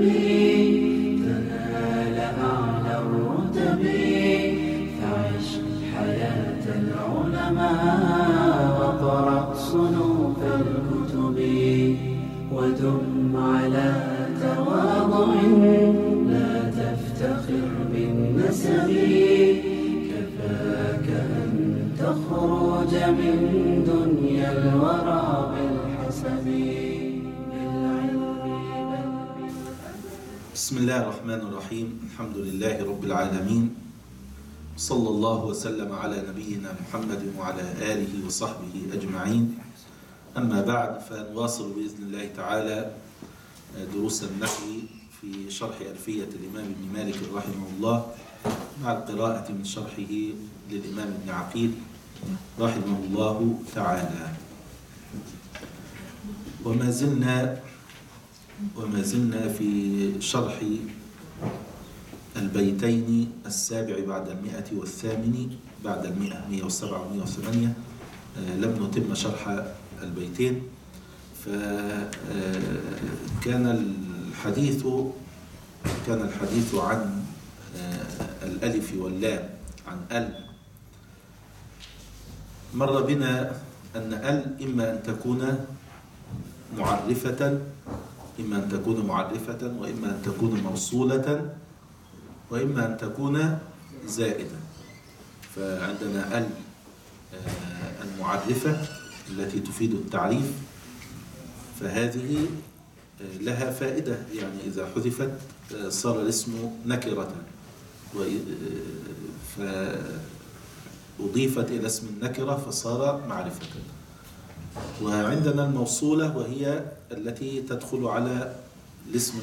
تنال أعلى الرتب. فعش حياة العلماء واقرأ صنوف الكتب، ودم على تواضع لا تفتخر بالنسب. كفاك أن تخرج من دنيا الورى بالحسب. بسم الله الرحمن الرحيم. الحمد لله رب العالمين، صلى الله وسلم على نبينا محمد وعلى آله وصحبه أجمعين. أما بعد، فنواصل بإذن الله تعالى دروس النحو في شرح ألفية الإمام ابن مالك رحمه الله، مع القراءة من شرحه للإمام ابن عقيل رحمه الله تعالى. وما زلنا في شرح البيتين السابع بعد 100 والثامن بعد 107 و108. لم نتم شرح البيتين، فكان الحديث عن الألف واللام، عن ال. مر بنا أن ال إما أن تكون معرفة وإما أن تكون موصولة وإما أن تكون زائدة. فعندنا ال المعرفة التي تفيد التعريف، فهذه لها فائدة، يعني إذا حذفت صار الاسم نكرة، فأضيفت إلى اسم النكرة فصار معرفة. وعندنا الموصولة، وهي التي تدخل على الاسم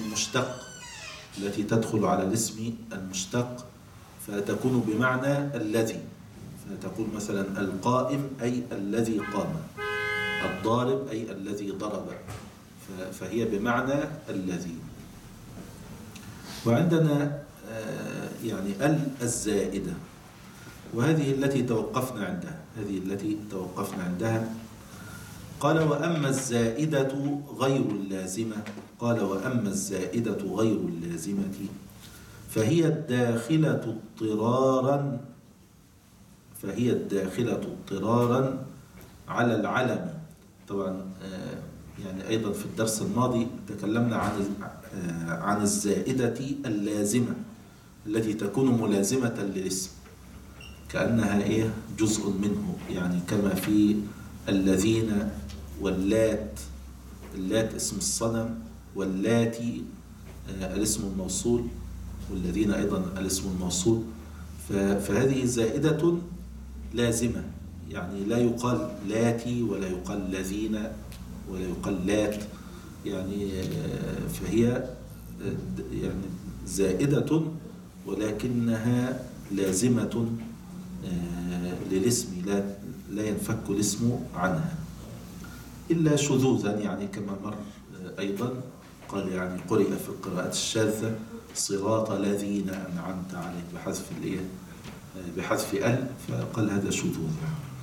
المشتق، فتكون بمعنى الذي. فتقول مثلا القائم أي الذي قام، الضارب أي الذي ضرب، فهي بمعنى الذي. وعندنا يعني الزائدة، وهذه التي توقفنا عندها. قال وأما الزائدة غير اللازمة فهي الداخلة اضطرارا على العلم. طبعا يعني أيضا في الدرس الماضي تكلمنا عن الزائدة اللازمة التي تكون ملازمة للاسم، كأنها جزء منه، يعني كما في الذين واللات. اللات اسم الصنم، واللاتي الاسم الموصول، والذين أيضا الاسم الموصول. فهذه زائدة لازمة، يعني لا يقال لاتي ولا يقال الذين ولا يقال لات، يعني فهي يعني زائدة ولكنها لازمة للاسم، لا ينفك الاسم عنها إلا شذوذا، يعني كما مر أيضا قال يعني قرئ في القراءات الشاذة صراط الذين أنعمت عليهم بحذف ال، فقال هذا شذوذ.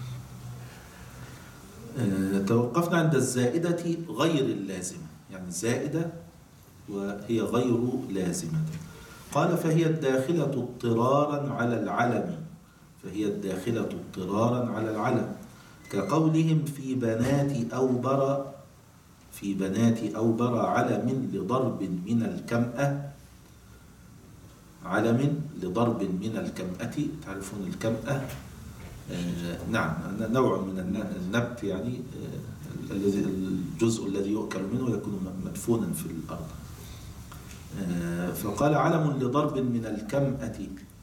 توقفنا عند الزائدة غير اللازمة، يعني زائدة وهي غير لازمة. قال فهي الداخلة اضطرارا على العلم، كقولهم في بنات أوبر علم لضرب من الكمأة. تعرفون الكمأة؟ نعم، نوع من النبت، يعني الجزء الذي يؤكل منه يكون مدفونا في الأرض. فقال علم لضرب من الكمأة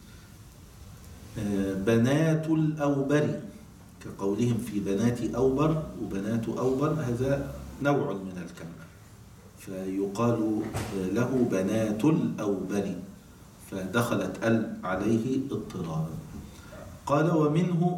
بنات الأوبر، كقولهم في بنات أوبر. وبنات أوبر هذا نوع من الكمأة، فيقال له بنات الأوبر، فدخلت عليه اضطرارا. قال ومنه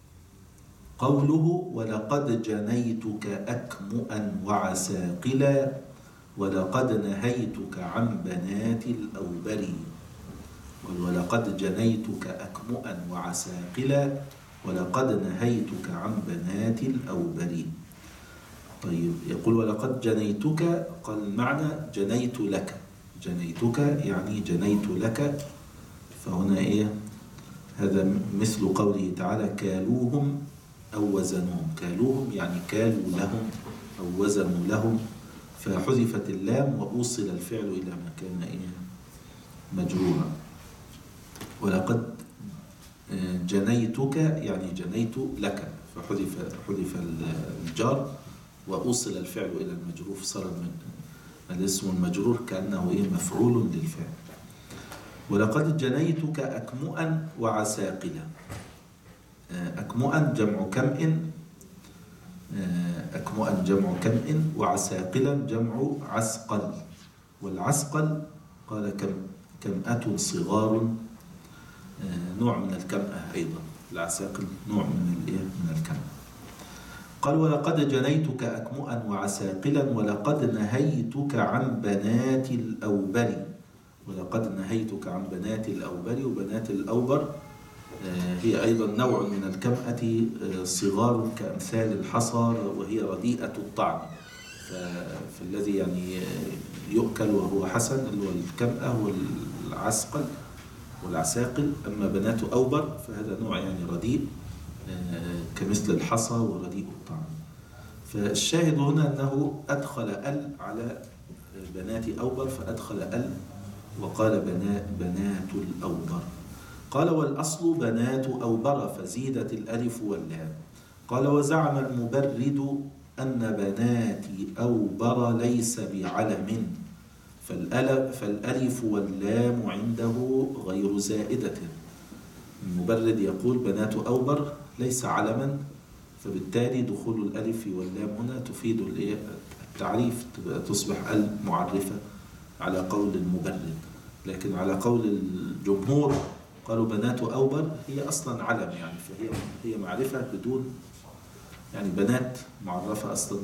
قوله ولقد جنيتك أكمؤا وعساقلا ولقد نهيتك عن بنات الأوبر. ولقد جنيتك أكمؤا وعساقلا ولقد نهيتك عن بنات الأوبر. طيب، يقول ولقد جنيتك، قال المعنى جنيت لك، جنيتك يعني جنيت لك. فهنا إيه؟ هذا مثل قوله تعالى كالوهم أو وزنوهم. كالوهم يعني كالوا لهم أو وزنوا لهم، فحذفت اللام وأوصل الفعل إلى ما كان إيه؟ مجرورا. ولقد جنيتك يعني جنيت لك، فحذف الجار وأوصل الفعل إلى المجرور، فصار الاسم المجرور كأنه إيه؟ مفعول للفعل. ولقد جنيتك أكمؤا وعساقلا. أكمؤا جمع كمء، أكمؤا جمع كمء، وعساقلا جمع عسقل. والعسقل قال كمأة صغار، نوع من الكمأة أيضا. العساقل نوع من الكمأة. قال ولقد جنيتك أكمؤا وعساقلا ولقد نهيتك عن بنات الأوبر. ولقد نهيتك عن بنات الأوبر. وبنات الأوبر هي أيضا نوع من الكمأة، صغار كأمثال الحصى، وهي رديئة الطعم. فالذي يعني يؤكل وهو حسن اللي هو الكمأة والعسقل والعساقل. أما بنات أوبر فهذا نوع يعني رديء كمثل الحصى ورديء الطعم. فالشاهد هنا أنه أدخل ال على بنات أوبر، فأدخل ال وقال بنات الأوبر. قال والأصل بنات أوبر فزيدت الألف واللام. قال وزعم المبرد أن بنات أوبر ليس بعلم، فالألف واللام عنده غير زائدة. المبرد يقول بنات أوبر ليس علما، فبالتالي دخول الألف واللام هنا تفيد التعريف، تصبح المعرفة على قول المبرد. لكن على قول الجمهور قالوا بنات أوبر هي أصلا علم، يعني فهي معرفة بدون، يعني بنات معرفة أصلا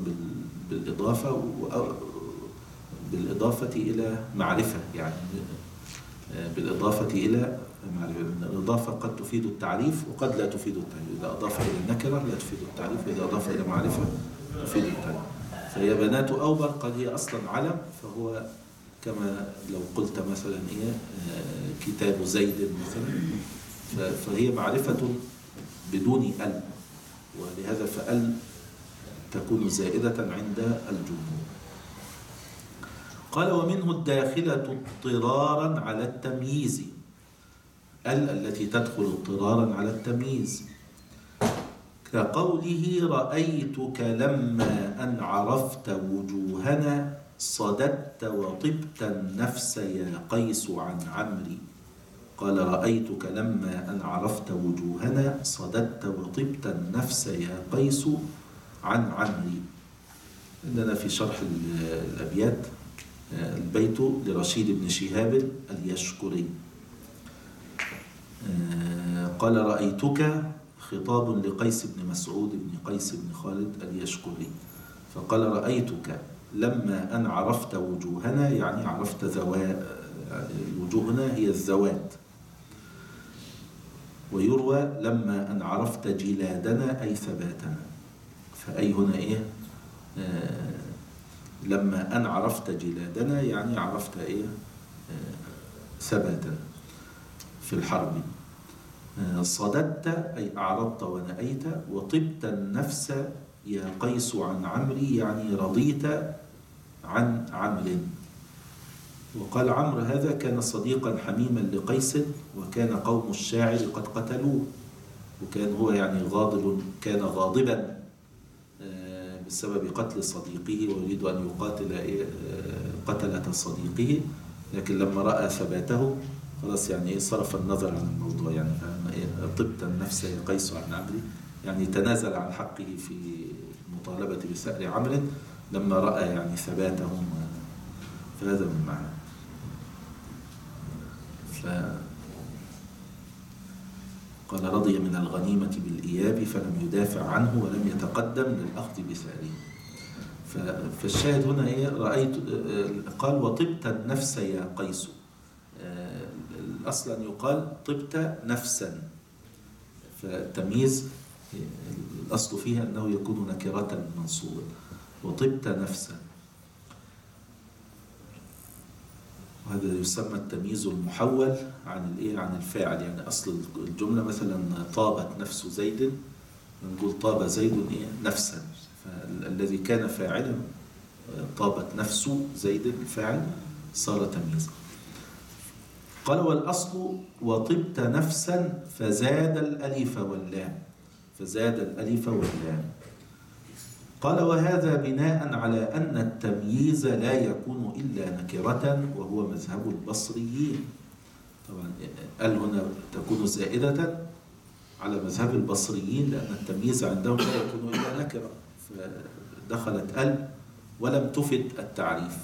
بالإضافة إلى معرفة، يعني بالإضافة إلى معرفة. الإضافة قد تفيد التعريف وقد لا تفيد التعريف. إذا أضاف إلى النكرة لا تفيد التعريف، وإذا أضاف إلى معرفة تفيد التعريف. فهي بنات أوبر قد هي أصلا علم، فهو كما لو قلت مثلا إيه كتاب زيد مثلا، فهي معرفة بدون ال، ولهذا فال تكون زائدة عند الجمهور. قال ومنه الداخلة اضطرارا على التمييز، التي تدخل اضطرارا على التمييز، كقوله رأيتك لما أن عرفت وجوهنا صددت وطبت النفس يا قيس عن عمري. قال رأيتك لما أن عرفت وجوهنا صددت وطبت النفس يا قيس عن عمري. عندنا في شرح الأبيات البيت لرشيد بن شهاب اليشكري. قال رأيتك خطاب لقيس بن مسعود بن قيس بن خالد اليشكري، فقال رأيتك لما أن عرفت وجوهنا، يعني عرفت وجوهنا هي الذوات. ويروى لما أن عرفت جلادنا أي ثباتنا. فأي هنا إيه لما أن عرفت جلادنا يعني عرفت إيه ثباتنا في الحرب. صددت أي أعرضت ونأيت. وطبت النفس يا قيس عن عمري يعني رضيت عن عمرو. وقال عمرو هذا كان صديقا حميما لقيس، وكان قوم الشاعر قد قتلوه، وكان هو يعني كان غاضبا بسبب قتل صديقه، ويريد أن يقاتل قتلة صديقه، لكن لما رأى ثباته خلاص يعني صرف النظر عن الموضوع. يعني طبت النفس يا قيس عن عمرو، يعني تنازل عن حقه في المطالبة بثأر عمرو لما رأى يعني ثباتهم. فهذا من معنى. قال رضي من الغنيمة بالإياب فلم يدافع عنه ولم يتقدم للأخذ بثأره. فالشاهد هنا إيه رأيت. قال وطبت النفس يا قيس، أصلا يقال طبت نفسا، فالتمييز الأصل فيها أنه يكون نكرة منصوبة. وطبت نفسا، وهذا يسمى التمييز المحول عن عن الفاعل. يعني أصل الجملة مثلا طابت نفس زيد، نقول طاب زيد نفسا، فالذي كان فاعلا طابت نفس زيد الفاعل صار تمييزا. قال والأصل وطبت نفسا فزاد الألف واللام، فزاد الألف واللام. قال وهذا بناء على أن التمييز لا يكون إلا نكرة وهو مذهب البصريين. طبعا ال هنا تكون زائدة على مذهب البصريين لأن التمييز عندهم لا يكون إلا نكرة، فدخلت ال ولم تفد التعريف،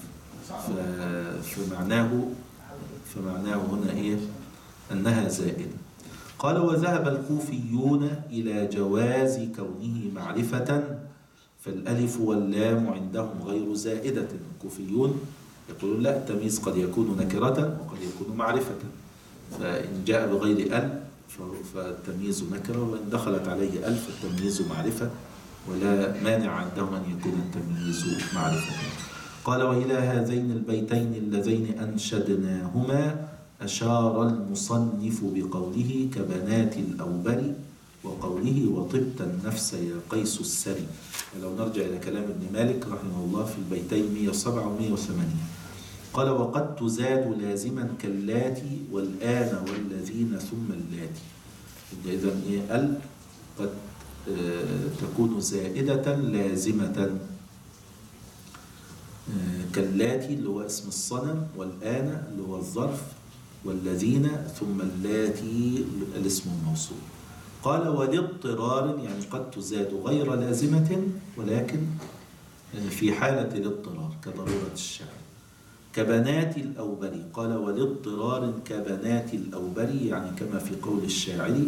فمعناه هنا أنها زائدة. قال وذهب الكوفيون إلى جواز كونه معرفة فالألف واللام عندهم غير زائدة. الكوفيون يقولون لا، التمييز قد يكون نكرة وقد يكون معرفة، فإن جاء بغير ال فالتمييز نكرة، وإن دخلت عليه ال فالتمييز معرفة، ولا مانع عندهم أن يكون التمييز معرفة. قال وإلى هذين البيتين اللذين أنشدناهما أشار المصنف بقوله كبنات الأوبر وقوله وطبت النفس يا قيس السري. ولو نرجع إلى كلام ابن مالك رحمه الله في البيتين 107 و 108 قال وقد تزاد لازما كاللاتي والآن والذين ثم اللاتي. إذن ال قد تكون زائدة لازمة كاللاتي اللي هو اسم الصنم، والآن اللي هو الظرف، والذين ثم اللاتي الاسم الموصول. قال ولاضطرار يعني قد تزاد غير لازمة ولكن في حالة الاضطرار كضرورة الشعر. كبنات الأوبر قال ولاضطرار كبنات الأوبر يعني كما في قول الشاعر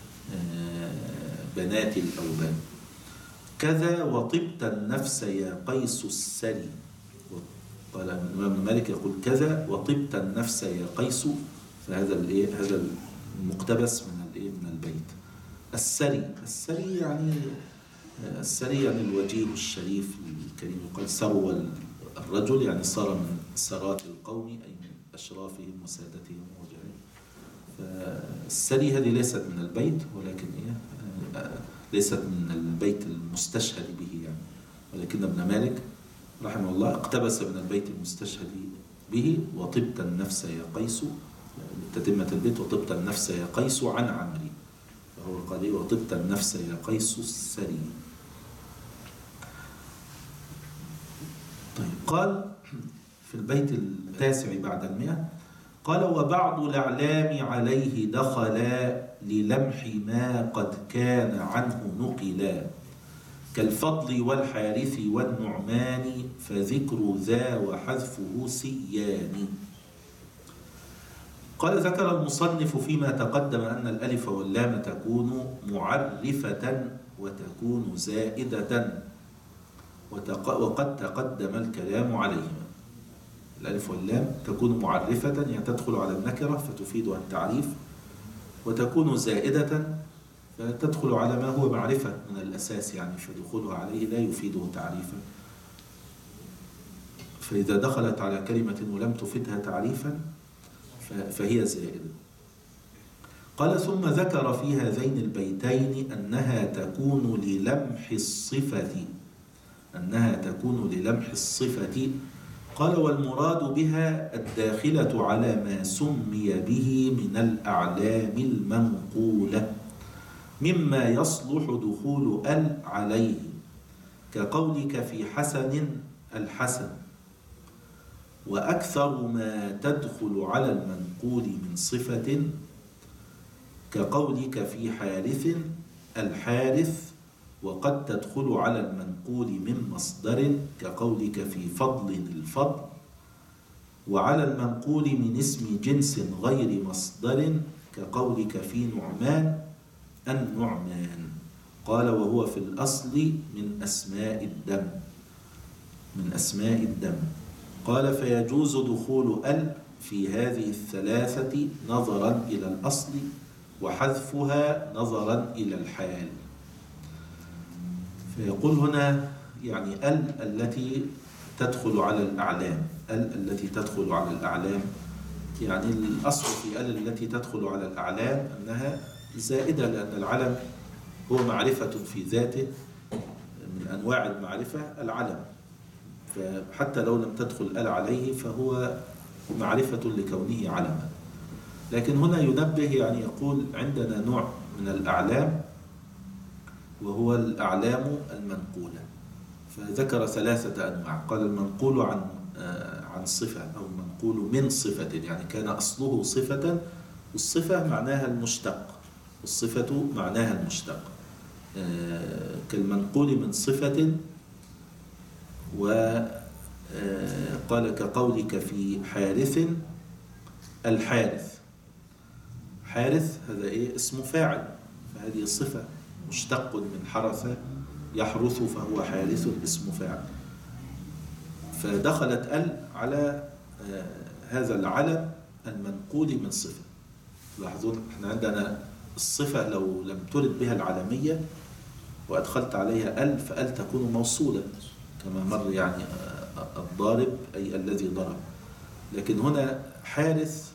بنات الأوبر. كذا وطبت النفس يا قيس السري. قال الإمام مالك يقول كذا وطبت النفس يا قيس، فهذا هذا المقتبس من البيت. السري يعني الوجيه الشريف الكريم. يقال سروى الرجل يعني صار من سرات القوم أي من أشرافهم وسادتهم ووجههم. فالسري هذه ليست من البيت ولكن ليست من البيت المستشهد به يعني، ولكن ابن مالك رحمه الله اقتبس من البيت المستشهد به وطبت النفس يا قيس، تتمة البيت وطبت النفس يا قيس عن عمري، فهو قال وطبت النفس يا قيس السري. طيب قال في البيت 9 بعد 100 قال وبعض الأعلام عليه دخلا للمح ما قد كان عنه نقلا كالفضل والحارث والنعمان فذكر ذا وحذفه سيان. قال ذكر المصنف فيما تقدم أن الألف واللام تكون معرفة وتكون زائدة وقد تقدم الكلام عليهما. الألف واللام تكون معرفة يعني تدخل على النكرة فتفيدها التعريف، وتكون زائدة فتدخل على ما هو معرفة من الأساس يعني فدخولها عليه لا يفيده تعريفا. فإذا دخلت على كلمة ولم تفدها تعريفا فهي زائدة. قال ثم ذكر في هذين البيتين أنها تكون للمح الصفة. قال والمراد بها الداخلة على ما سمي به من الأعلام المنقولة مما يصلح دخول ال عليه كقولك في حسن الحسن، وأكثر ما تدخل على المنقول من صفة كقولك في حارث الحارث، وقد تدخل على المنقول من مصدر كقولك في فضل الفضل، وعلى المنقول من اسم جنس غير مصدر كقولك في نعمان النعمان. قال وهو في الأصل من أسماء الدم. قال فيجوز دخول ال في هذه الثلاثة نظرا إلى الأصل وحذفها نظرا إلى الحال. فيقول هنا يعني التي تدخل على الأعلام، التي تدخل على الأعلام يعني الأصل في ال التي تدخل على الأعلام أنها زائدة، لأن العلم هو معرفة في ذاته، من أنواع المعرفة العلم، فحتى لو لم تدخل ال عليه فهو معرفة لكونه علما. لكن هنا ينبه، يعني يقول عندنا نوع من الأعلام وهو الأعلام المنقولة، فذكر 3 أنواع. قال المنقول عن صفة، أو المنقول من صفة، يعني كان أصله صفة، والصفة معناها المشتق، والصفة معناها المشتق، كالمنقول من صفة. وقال كقولك في حارث الحارث، حارث هذا اسم فاعل، فهذه صفة مشتق من حرث يحرث، فهو حارث اسم فاعل، فدخلت ال على هذا العلم المنقول من صفة. لاحظون احنا عندنا الصفة لو لم ترد بها العلمية وأدخلت عليها ال، فال تكون موصولة كما مر، يعني الضارب أي الذي ضرب. لكن هنا حارث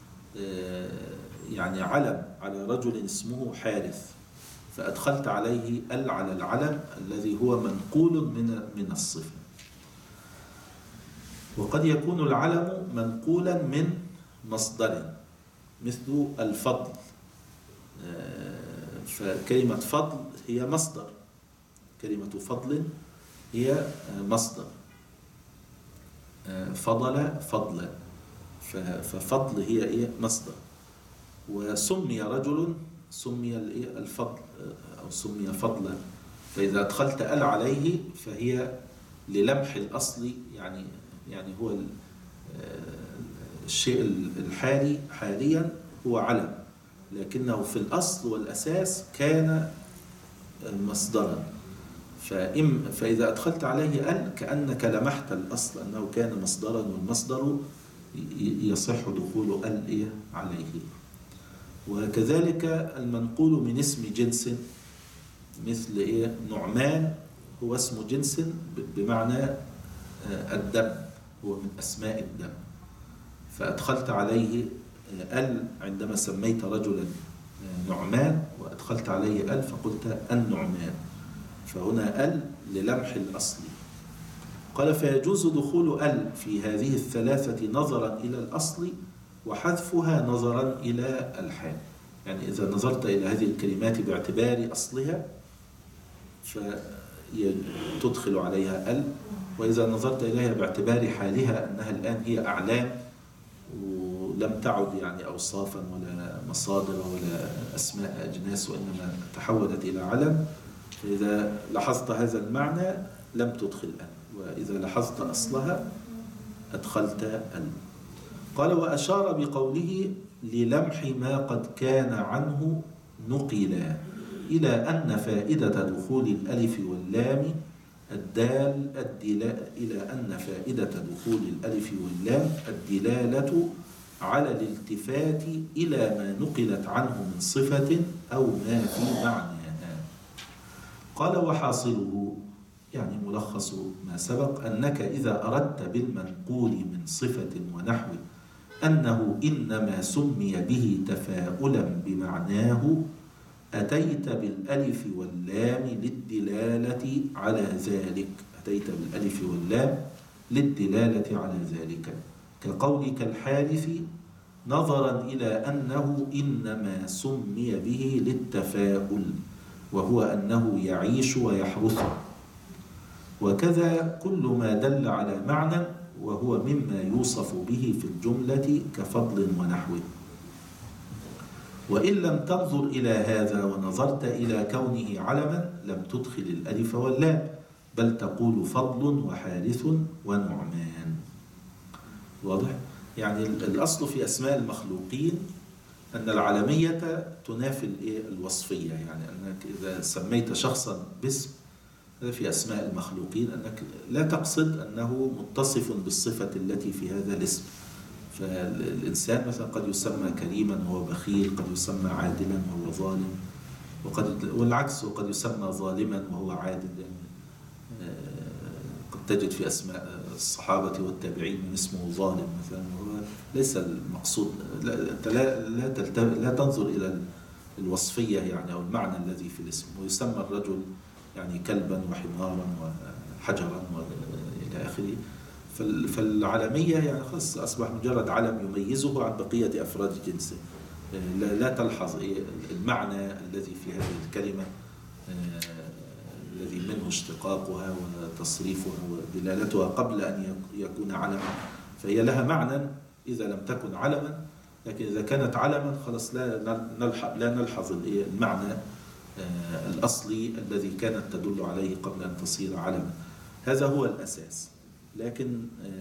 يعني علم على رجل اسمه حارث، فأدخلت عليه ال على العلم الذي هو منقول من الصفة. وقد يكون العلم منقولا من مصدر، مثل الفضل، فكلمة فضل هي مصدر، كلمة فضل هي مصدر، فضل فضلا، ففضل هي مصدر. وسمي رجل، سمي الفضل أو سمي فضلا، فإذا أدخلت ال عليه فهي للمح الأصل، يعني هو الشيء الحالي حاليا هو علم، لكنه في الأصل والأساس كان مصدرا، فإذا أدخلت عليه ال كأنك لمحت الأصل أنه كان مصدرا، والمصدر يصح دخول ال عليه. وكذلك المنقول من اسم جنس، مثل نعمان هو اسم جنس بمعنى الدم، هو من أسماء الدم، فأدخلت عليه ال عندما سميت رجلا نعمان، وأدخلت عليه ال فقلت النعمان، فهنا ال للمح الأصل. قال فيجوز دخول ال في هذه 3 نظرا إلى الأصل، وحذفها نظرا إلى الحال. يعني إذا نظرت إلى هذه الكلمات باعتبار أصلها فتدخل عليها ال، وإذا نظرت إليها باعتبار حالها أنها الآن هي أعلام ولم تعد يعني أوصافا ولا مصادر ولا أسماء أجناس، وإنما تحولت إلى علم، فإذا لاحظت هذا المعنى لم تدخل ال، وإذا لاحظت أصلها أدخلت ال. قال وأشار بقوله للمح ما قد كان عنه نقلا، إلى أن فائدة دخول الألف واللام إلى أن فائدة دخول الألف واللام الدلالة على الالتفات إلى ما نقلت عنه من صفة أو ما في معناها. قال وحاصله، يعني ملخص ما سبق، أنك إذا أردت بالمنقول من صفة ونحو أنه إنما سمي به تفاؤلا بمعناه، أتيت بالألف واللام للدلالة على ذلك، أتيت بالألف واللام للدلالة على ذلك، كقولك الحارث نظرا إلى أنه إنما سمي به للتفاؤل، وهو أنه يعيش ويحرث. وكذا كل ما دل على معنى وهو مما يوصف به في الجملة كفضل ونحوه. وإن لم تنظر إلى هذا ونظرت إلى كونه علما لم تدخل الألف واللام، بل تقول فضل وحارث ونعمان. واضح؟ يعني الأصل في أسماء المخلوقين أن العلمية تنافي الوصفية، يعني أنك إذا سميت شخصا باسم، هذا في أسماء المخلوقين، أنك لا تقصد أنه متصف بالصفة التي في هذا الاسم. فالإنسان مثلا قد يسمى كريما وهو بخيل، قد يسمى عادلا وهو ظالم، والعكس، وقد يسمى ظالما وهو عادل. يعني قد تجد في أسماء الصحابة والتابعين من اسمه ظالم مثلا، هو ليس المقصود. لا تنظر إلى الوصفية يعني أو المعنى الذي في الاسم. ويسمى الرجل يعني كلبا وحمارا وحجرا وإلى آخره. فالعلمية يعني خلاص أصبح مجرد علم يميزه عن بقية أفراد جنسه. لا تلحظ المعنى الذي في هذه الكلمة الذي منه اشتقاقها وتصريفها ودلالتها قبل أن يكون علما. فهي لها معنى إذا لم تكن علما، لكن إذا كانت علما خلاص لا نلحظ المعنى الأصلي الذي كانت تدل عليه قبل أن تصير علما. هذا هو الأساس. لكن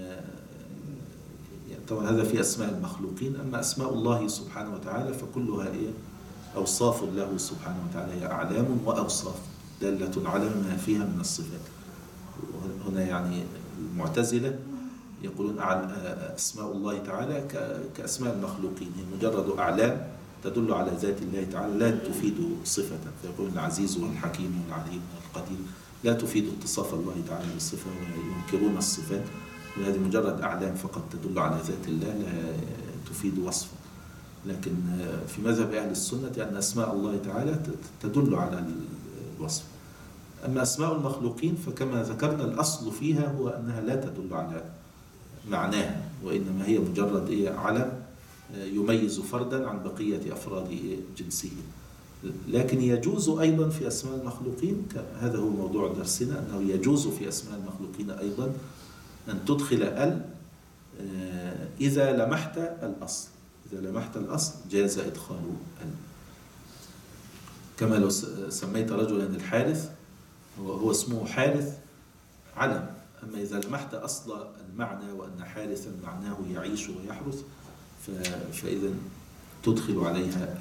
طبعا هذا في أسماء المخلوقين. أما أسماء الله سبحانه وتعالى فكلها أوصاف له سبحانه وتعالى، هي أعلام وأوصاف دالة على ما فيها من الصفات. هنا يعني المعتزلة يقولون أسماء الله تعالى كأسماء المخلوقين، هي مجرد أعلام تدل على ذات الله تعالى لا تفيد صفة. فيقول العزيز والحكيم والعليم والقدير لا تفيد اتصاف الله تعالى بالصفة، وينكرون الصفات، وهذه مجرد أعلام فقط تدل على ذات الله لا تفيد وصفا. لكن في مذهب أهل السنة أن أسماء الله تعالى تدل على الوصف. أما أسماء المخلوقين فكما ذكرنا الأصل فيها هو أنها لا تدل على معناها، وإنما هي مجرد علم يميز فردا عن بقية أفراد جنسه. لكن يجوز أيضا في أسماء المخلوقين، هذا هو موضوع درسنا، أنه يجوز في أسماء المخلوقين أيضا أن تدخل إذا لمحت الأصل. إذا لمحت الأصل جاز إدخال كما لو سميت رجلا الحارث، هو اسمه حارث علم. أما إذا لمحت أصل المعنى وأن حارثا معناه يعيش ويحرث فإذا تدخل عليها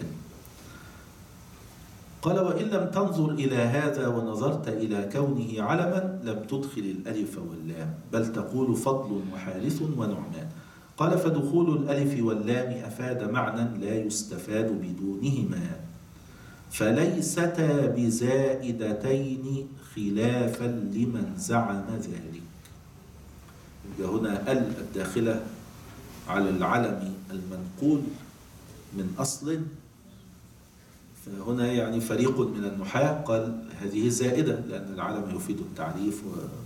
قال وإن لم تنظر إلى هذا ونظرت إلى كونه علما لم تدخل الألف واللام، بل تقول فضل وحارث ونعمان. قال فدخول الألف واللام أفاد معنى لا يستفاد بدونهما، فليستا بزائدتين خلافا لمن زعم ذلك. هنا الداخلة على العلم المنقول من أصل، فهنا يعني فريق من النحاة قال هذه زائدة لأن العلم يفيد التعريف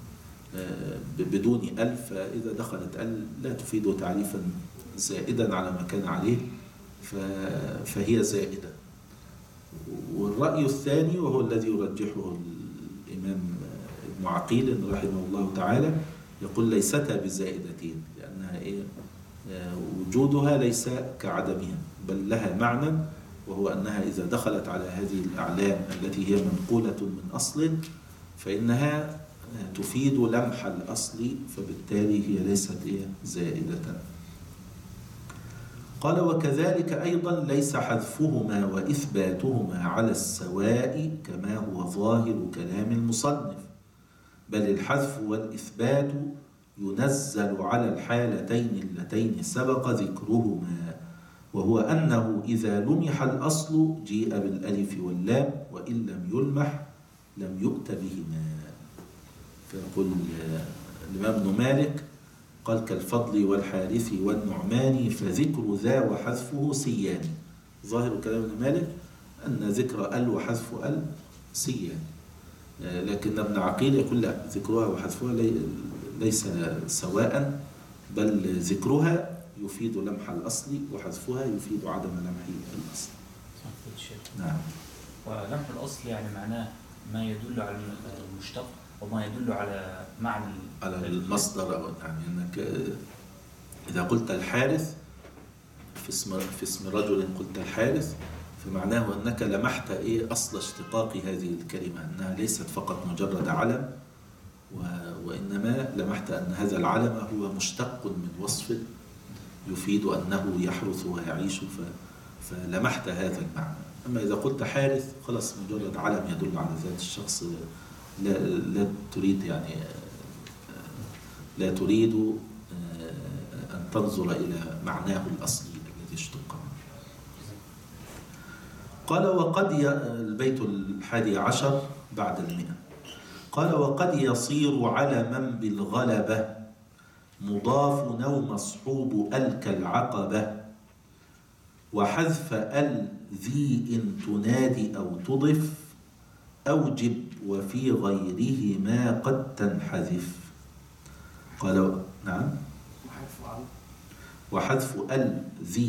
بدون ال، فإذا دخلت ال لا تفيد تعريفا زائدا على ما كان عليه فهي زائدة. والرأي الثاني وهو الذي يرجحه الإمام ابن عقيل رحمه الله تعالى يقول ليستا بزائدتين، لأنها وجودها ليس كعدمها بل لها معنى، وهو أنها إذا دخلت على هذه الأعلام التي هي منقولة من أصل فإنها تفيد لمح الأصل، فبالتالي هي ليست زائدة. قال وكذلك أيضا ليس حذفهما وإثباتهما على السواء كما هو ظاهر كلام المصنف، بل الحذف والإثبات ينزل على الحالتين اللتين سبق ذكرهما، وهو أنه إذا لمح الأصل جيء بالألف واللام، وإن لم يلمح لم يؤت بهما. فيقول الإمام ابن مالك قال كالفضل والحارث والنعمان فذكر ذا وحذفه سيان. ظاهر كلام ابن مالك أن ذكر ال وحذف ال سيان، لكن ابن عقيل يقول لا، ذكرها وحذفها ليس سواء، بل ذكرها يفيد لمح الأصل وحذفها يفيد عدم لمح الأصل. نعم. ولمح الأصل يعني معناه ما يدل على المشتق وما يدل على معنى على المصدر. يعني أنك إذا قلت الحارث في اسم رجل قلت الحارث فمعناه أنك لمحت أصل اشتقاق هذه الكلمة، أنها ليست فقط مجرد علم، وإنما لمحت أن هذا العلم هو مشتق من وصف يفيد أنه يحرث ويعيش، فلمحت هذا المعنى. أما إذا قلت حارث خلاص مجرد علم يدل على ذات الشخص، لا تريد أن تنظر إلى معناه الأصلي الذي اشتق. قال وقد البيت 11 بعد 100. قال وقد يصير علما بالغلبة مضاف أو مصحوب ال كالعقبة، وحذف ال ذي إن تنادي أو تضف، أوجب وفي غيره ما قد تنحذف. قال نعم. وحذف ال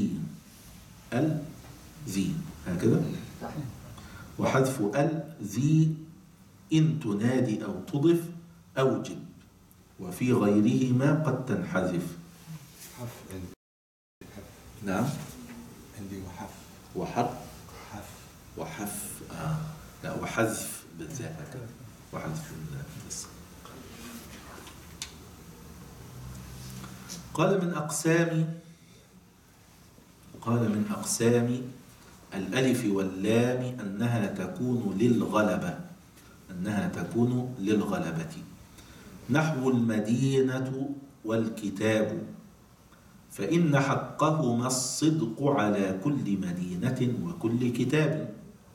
ذي هكذا. وحذف ال ذي إن تنادي أو تضف، أوجب وفي غيره ما قد تنحذف. نعم. عندي وحذف لا، وحذف بالذات هكذا، وحذف بس. قال من أقسام الألف واللام أنها تكون للغلبة، نحو المدينة والكتاب، فإن حقهما الصدق على كل مدينة وكل كتاب،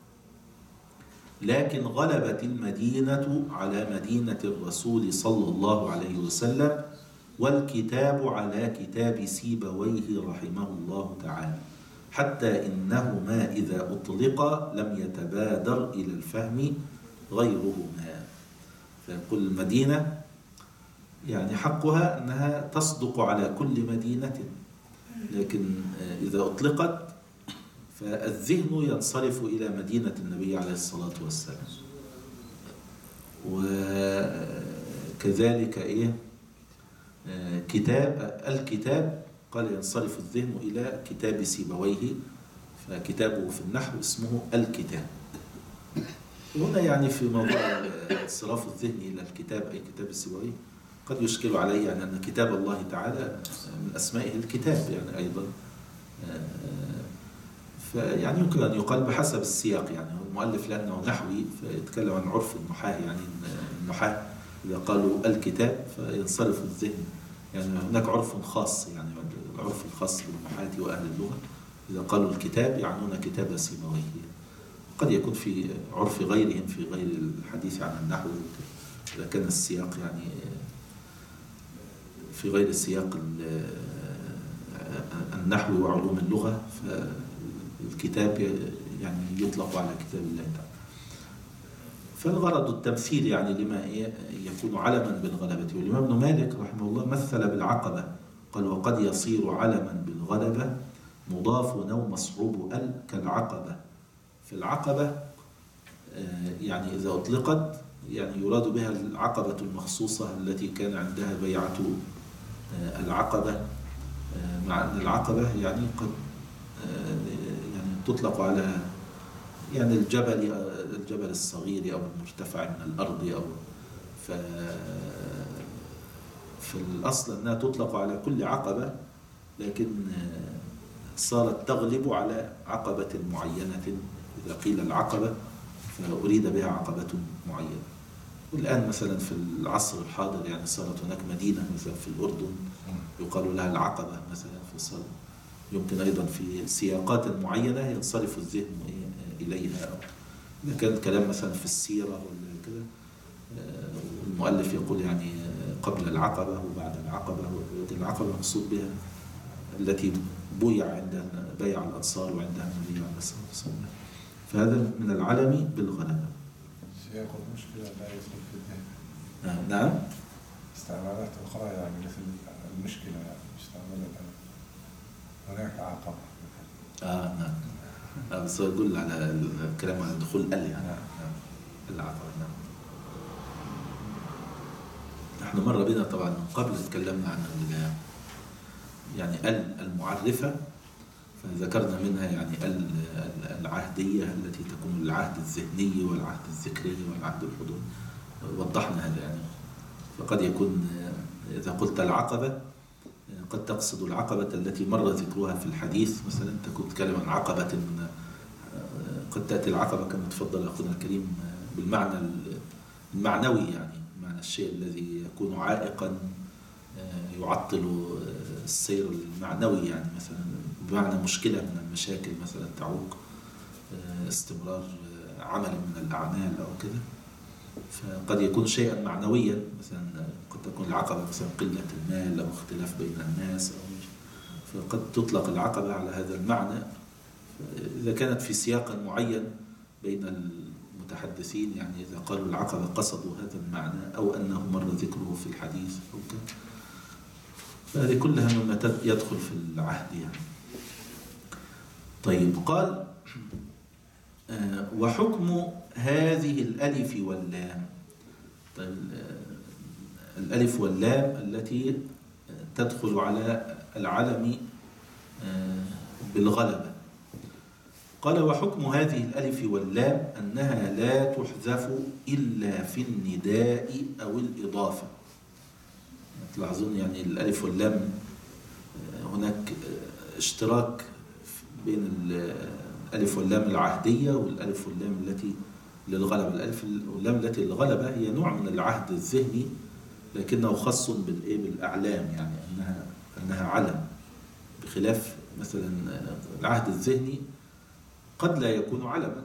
لكن غلبت المدينة على مدينة الرسول صلى الله عليه وسلم، والكتاب على كتاب سيبويه رحمه الله تعالى، حتى إنهما إذا أطلقا لم يتبادر إلى الفهم غيرهما. فيقول المدينة يعني حقها أنها تصدق على كل مدينة، لكن إذا أطلقت فالذهن ينصرف إلى مدينة النبي عليه الصلاة والسلام. وكذلك الكتاب قال ينصرف الذهن إلى كتاب سيبويه، فكتابه في النحو اسمه الكتاب. هنا يعني في موضوع انصراف الذهن إلى الكتاب أي كتاب سيبويه قد يشكل عليه يعني أن كتاب الله تعالى من أسمائه الكتاب يعني أيضا، فيعني يمكن أن يقال بحسب السياق. يعني المؤلف لأنه نحوي فيتكلم عن عرف النحاة، يعني النحاة إذا قالوا الكتاب فينصرف الذهن، يعني هناك عرف خاص، يعني العرف الخاص بالنحاة وأهل اللغة إذا قالوا الكتاب يعنون كتاب سيبويه. قد يكون في عرف غيرهم في غير الحديث عن النحو إذا كان السياق يعني في غير السياق النحو وعلوم اللغة، فالكتاب يعني يطلق على كتاب الله تعالى. فالغرض التمثيل يعني لما يكون علما بالغلبة. والإمام ابن مالك رحمه الله مثل بالعقبة، قال وقد يصير علما بالغلبة مضاف أو مصحوب ال كالعقبة. في العقبة يعني إذا أطلقت يعني يراد بها العقبة المخصوصة التي كان عندها بيعة العقبة، مع أن العقبة يعني قد يعني تطلق على يعني الجبل الصغير أو المرتفع من الأرض، أو في الأصل أنها تطلق على كل عقبة، لكن صارت تغلب على عقبة معينة. إذا قيل العقبة فأريد بها عقبة معينة. والآن مثلا في العصر الحاضر يعني صارت هناك مدينة مثلا في الأردن يقال لها العقبة مثلا، فصار يمكن أيضا في سياقات معينة ينصرف الذهن إليها. إذا كان الكلام مثلا في السيرة ولا كده المؤلف يقول يعني قبل العقبة وبعد العقبة، العقبة مقصود بها التي بيع الأنصار وعندها النبي عليه الصلاة والسلام. فهذا من العلم بالغلبة. سياق المشكلة لا يصل في الذهن. نعم. استعمالات أخرى يعني مثل المشكلة يعني استعمالات هناك عقبة. نعم. بس أقول على الكلام عن دخول ال يعني العقبة. نعم. نحن مر بنا طبعا من قبل تكلمنا عن يعني المعرفة، فذكرنا منها يعني العهدية التي تكون العهد الذهني والعهد الذكري والعهد الحضوري، وضحنا هذا يعني. فقد يكون إذا قلت العقبة قد تقصد العقبة التي مر ذكرها في الحديث، مثلا تكون تتكلم عن عقبة قد تأتي العقبة كما تفضل أخونا الكريم بالمعنى المعنوي، يعني معنى الشيء الذي يكون عائقا يعطل السير المعنوي، يعني مثلا بمعنى مشكلة من المشاكل مثلا تعوق استمرار عمل من الأعمال أو كده. فقد يكون شيئا معنويا، مثلا قد تكون العقبة مثلا قلة المال أو اختلاف بين الناس، فقد تطلق العقبة على هذا المعنى. إذا كانت في سياق معين بين المتحدثين، يعني إذا قالوا العقبة قصدوا هذا المعنى أو أنه مر ذكره في الحديث أو كذا، فهذه كلها مما يدخل في العهد يعني. طيب، قال وحكم هذه الألف واللام. طيب، الألف واللام التي تدخل على العلم بالغلبة. قال وحكم هذه الألف واللام أنها لا تحذف إلا في النداء أو الإضافة. تلاحظون يعني الألف واللام هناك اشتراك بين الألف واللام العهدية والألف واللام التي للغلبة. الألف واللام التي للغلبة هي نوع من العهد الذهني، لكنه خاص بالأعلام، يعني أنها علم، بخلاف مثلا العهد الذهني قد لا يكون علما،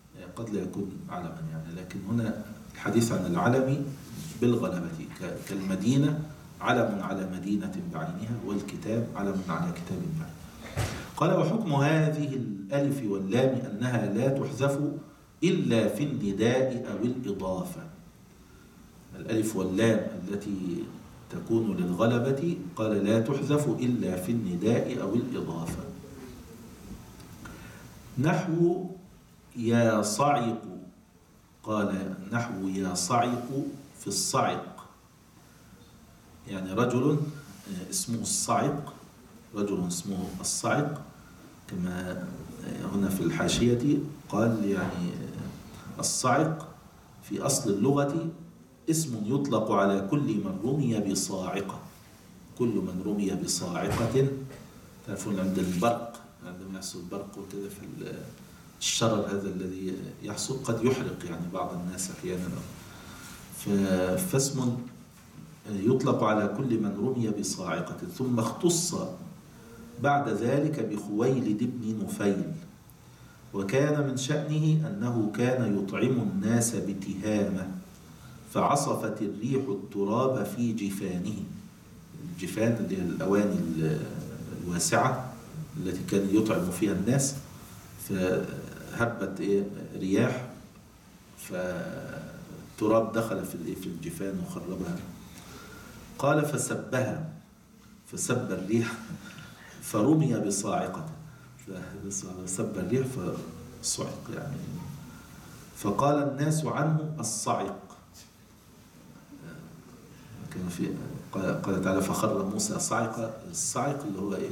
يعني لكن هنا الحديث عن العلم بالغلبة، كالمدينة علم على مدينة بعينها، والكتاب علم على كتاب بعينه. قال وحكم هذه الألف واللام أنها لا تحذف إلا في النداء أو الإضافة. الألف واللام التي تكون للغلبة قال لا تحذف إلا في النداء أو الإضافة. نحو يا صعق، قال نحو يا صعق في الصعق، يعني رجل اسمه الصعق، رجل اسمه الصعق، كما هنا في الحاشية قال يعني الصعق في أصل اللغة اسم يطلق على كل من رمي بصاعقة. كل من رمي بصاعقة، تعرفون عند البرق، عندما يحصل البرق وكذا، في الشرر هذا الذي يحصل قد يحرق يعني بعض الناس أحيانا، فاسم يطلق على كل من رمي بصاعقة. ثم اختص بعد ذلك بخويلد بن نفيل، وكان من شأنه أنه كان يطعم الناس بتهامة، فعصفت الريح التراب في جفانه. الجفان اللي هي الأواني الواسعة التي كان يطعم فيها الناس، فهبت رياح، فالتراب دخل في الجفان وخربها. قال فسب الريح فرمي بصاعقة، فسب الريح فصعق يعني. فقال الناس عنه الصعق. كان في قال تعالى فخر موسى صعق. الصعق اللي هو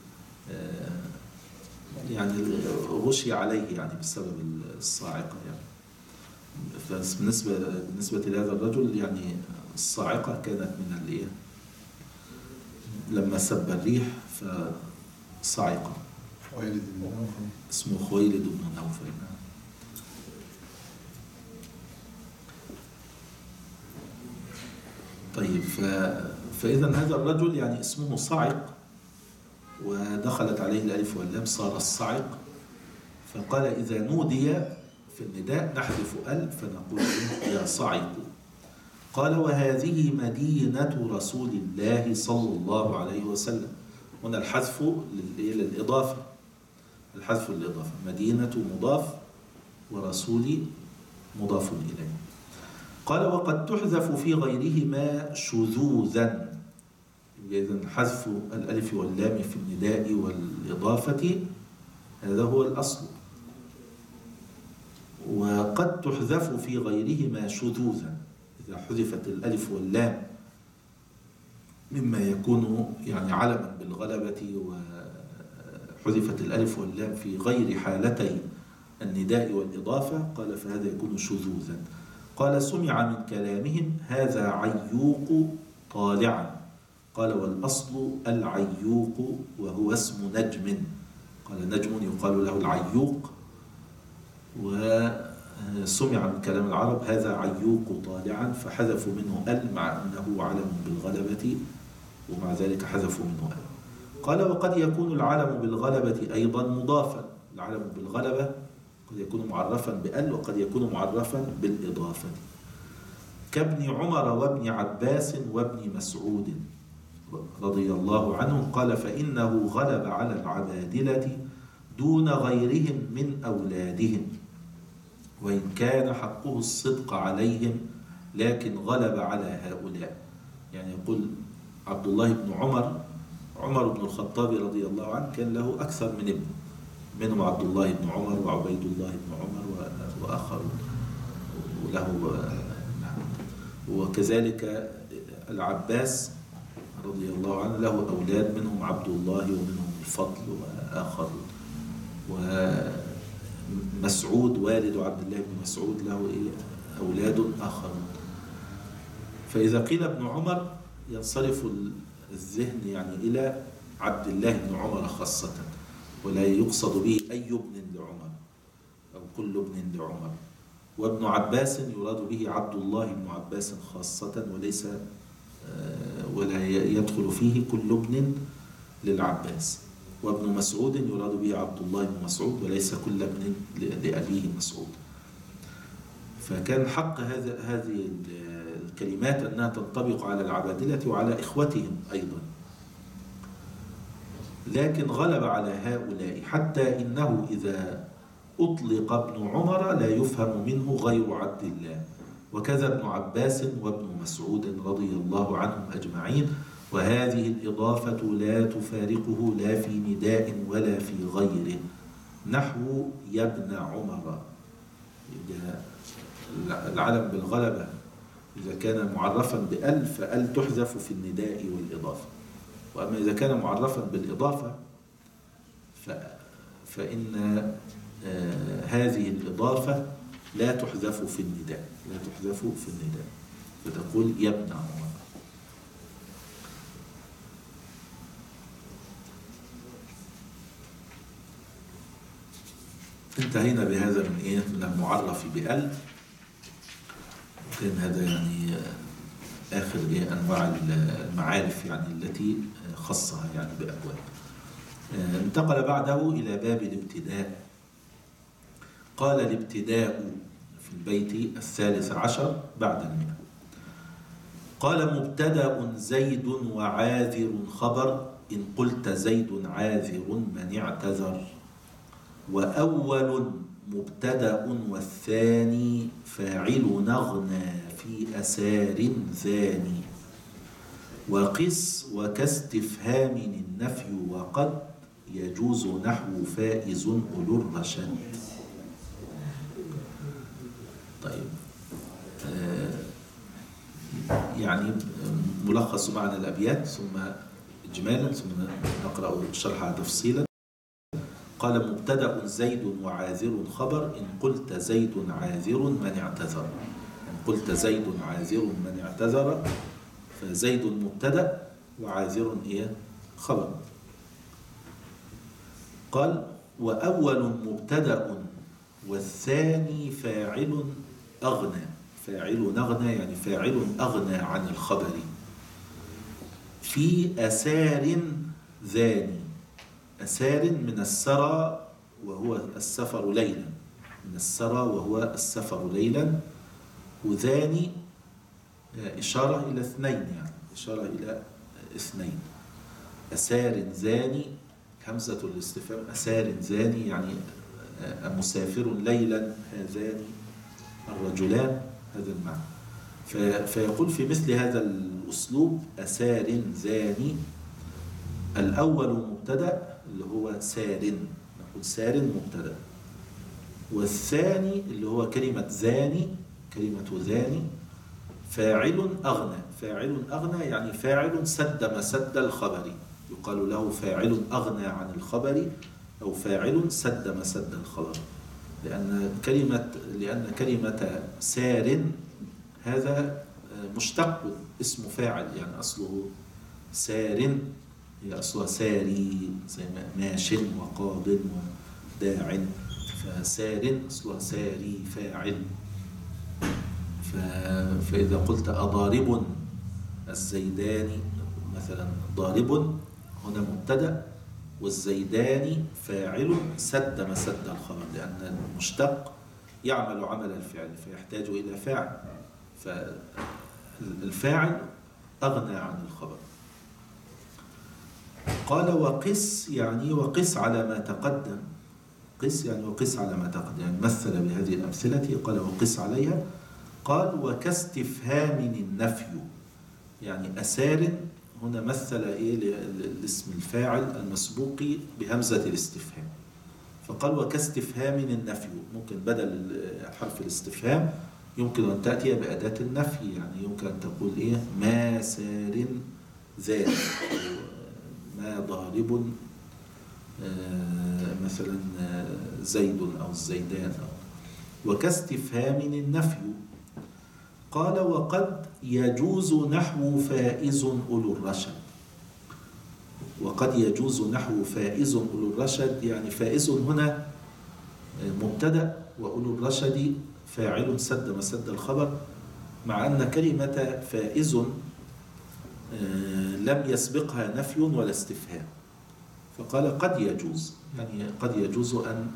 يعني غشي عليه يعني بسبب الصاعقة يعني. بالنسبة لهذا الرجل يعني الصاعقة كانت من لما سب الريح فصعق. اسمه خويلد بن نوفل. طيب، فإذا هذا الرجل يعني اسمه صعق، ودخلت عليه الألف واللام صار الصعق. فقال إذا نودي في النداء نحذف ال فنقول يا صعق. قال وهذه مدينة رسول الله صلى الله عليه وسلم. هنا الحذف للإضافة، الحذف للإضافة، مدينة مضاف ورسول مضاف إليه. قال وقد تحذف في غيرهما شذوذا. إذن حذف الألف واللام في النداء والإضافة هذا هو الأصل. وقد تحذف في غيرهما شذوذا، إذا حذفت الألف واللام مما يكون يعني علما بالغلبة، وحذفت الألف واللام في غير حالتي النداء والإضافة، قال فهذا يكون شذوذا. قال سمع من كلامهم هذا عيوق طالعا. قال والأصل العيوق وهو اسم نجم. قال نجم يقال له العيوق، وسمع من كلام العرب هذا عيوق طالعا، فحذفوا منه ال مع أنه علم بالغلبة، ومع ذلك حذفوا منه ال. قال وقد يكون العلم بالغلبة أيضا مضافا. العلم بالغلبة قد يكون معرفا بال وقد يكون معرفا بالإضافة. كابن عمر وابن عباس وابن مسعود رضي الله عنهم. قال فإنه غلب على العبادلة دون غيرهم من أولادهم، وإن كان حقه الصدق عليهم لكن غلب على هؤلاء. يعني يقول عبد الله بن عمر بن الخطاب رضي الله عنه كان له أكثر من ابن، منهم عبد الله بن عمر وعبيد الله بن عمر وآخرون وله، وكذلك العباس رضي الله عنه له أولاد، منهم عبد الله ومنهم الفضل وآخرون. ومسعود والد عبد الله بن مسعود له أولاد آخرون. فإذا قيل ابن عمر ينصرف الذهن يعني إلى عبد الله بن عمر خاصة، ولا يقصد به أي ابن لعمر أو كل ابن لعمر. وابن عباس يراد به عبد الله بن عباس خاصة، وليس ولا يدخل فيه كل ابن للعباس. وابن مسعود يراد به عبد الله بن مسعود، وليس كل ابن لأبيه مسعود. فكان حق هذه الكلمات أنها تنطبق على العبادلة وعلى إخوتهم أيضا، لكن غلب على هؤلاء حتى إنه إذا أطلق ابن عمر لا يفهم منه غير عبد الله، وكذا ابن عباس وابن مسعود رضي الله عنهم أجمعين. وهذه الإضافة لا تفارقه لا في نداء ولا في غيره، نحو يا ابن عمر. العلم بالغلبة إذا كان معرفا بأل فأل تحذف في النداء والإضافة، وأما إذا كان معرفا بالإضافة فإن هذه الإضافة لا تحذف في النداء، فتقول يا ابن عمر. انتهينا بهذا من المعرف بأل. كان هذا يعني آخر أنواع المعارف يعني التي خصها يعني بأبواب. انتقل بعده إلى باب الابتداء. قال الابتداء في البيت 13 بعد 100. قال مبتدأ زيد وعاذر خبر، إن قلت زيد عاذر من اعتذر. وأول مبتدأ والثاني فاعل نغنى في أسار ذاني. وقس وكاستفهام النفي وقد يجوز نحو فائز أولو الرشد. طيب يعني ملخص معنى الأبيات ثم إجمالا ثم نقرأ شرحها تفصيلا. قال مبتدأ زيد وعاذر خبر، إن قلت زيد عاذر من اعتذر. إن قلت زيد عاذر من اعتذر فزيد مبتدأ وعاذر خبر. قال وأول مبتدأ والثاني فاعل أغنى. فاعل نغنى يعني فاعل أغنى عن الخبر. في أسار ذاني. أسار من السرى وهو السفر ليلا، من السرى وهو السفر ليلا. وذاني إشارة إلى اثنين، يعني إشارة إلى اثنين. أسار ذاني همزة الاستفهام، أسار ذاني يعني مسافر ليلا هذان الرجلان، هذا المعنى. فيقول في مثل هذا الأسلوب أسار ذاني. الأول مبتدأ اللي هو سار، نقول سار مبتدأ. والثاني اللي هو كلمة ذاني، كلمة ذاني فاعل أغنى. فاعل أغنى يعني فاعل سد مسد الخبر، يقال له فاعل أغنى عن الخبر أو فاعل سد مسد الخبر، لأن كلمة سار هذا مشتق اسم فاعل، يعني أصله سار، هي أصلها ساري زي ماش وقاض وداع، فسار أصلها ساري فاعل. فإذا قلت أضارب الزيدان مثلا، ضارب هنا مبتدأ والزيدان فاعل سد مسد الخبر، لأن المشتق يعمل عمل الفعل فيحتاج إلى فاعل. فالفاعل أغنى عن الخبر. قال وقس، يعني وقس على ما تقدم. قس يعني وقس على ما تقدم، يعني مثل بهذه الأمثلة قال وقس عليها. قال وكاستفهام النفي، يعني أسار هنا مثل الاسم الفاعل المسبوق بهمزة الاستفهام، فقال وكاستفهام النفي، ممكن بدل حرف الاستفهام يمكن أن تأتي بأداة النفي، يعني يمكن أن تقول ما سار ذات، ما ضارب مثلا زيد أو الزيدان. وكاستفهام النفي. قال وقد يجوز نحو فائز أولو الرشد. وقد يجوز نحو فائز أولو الرشد، يعني فائز هنا مبتدأ وأولو الرشد فاعل سد مسد الخبر، مع أن كلمة فائز لم يسبقها نفي ولا استفهام، فقال قد يجوز، يعني قد يجوز أن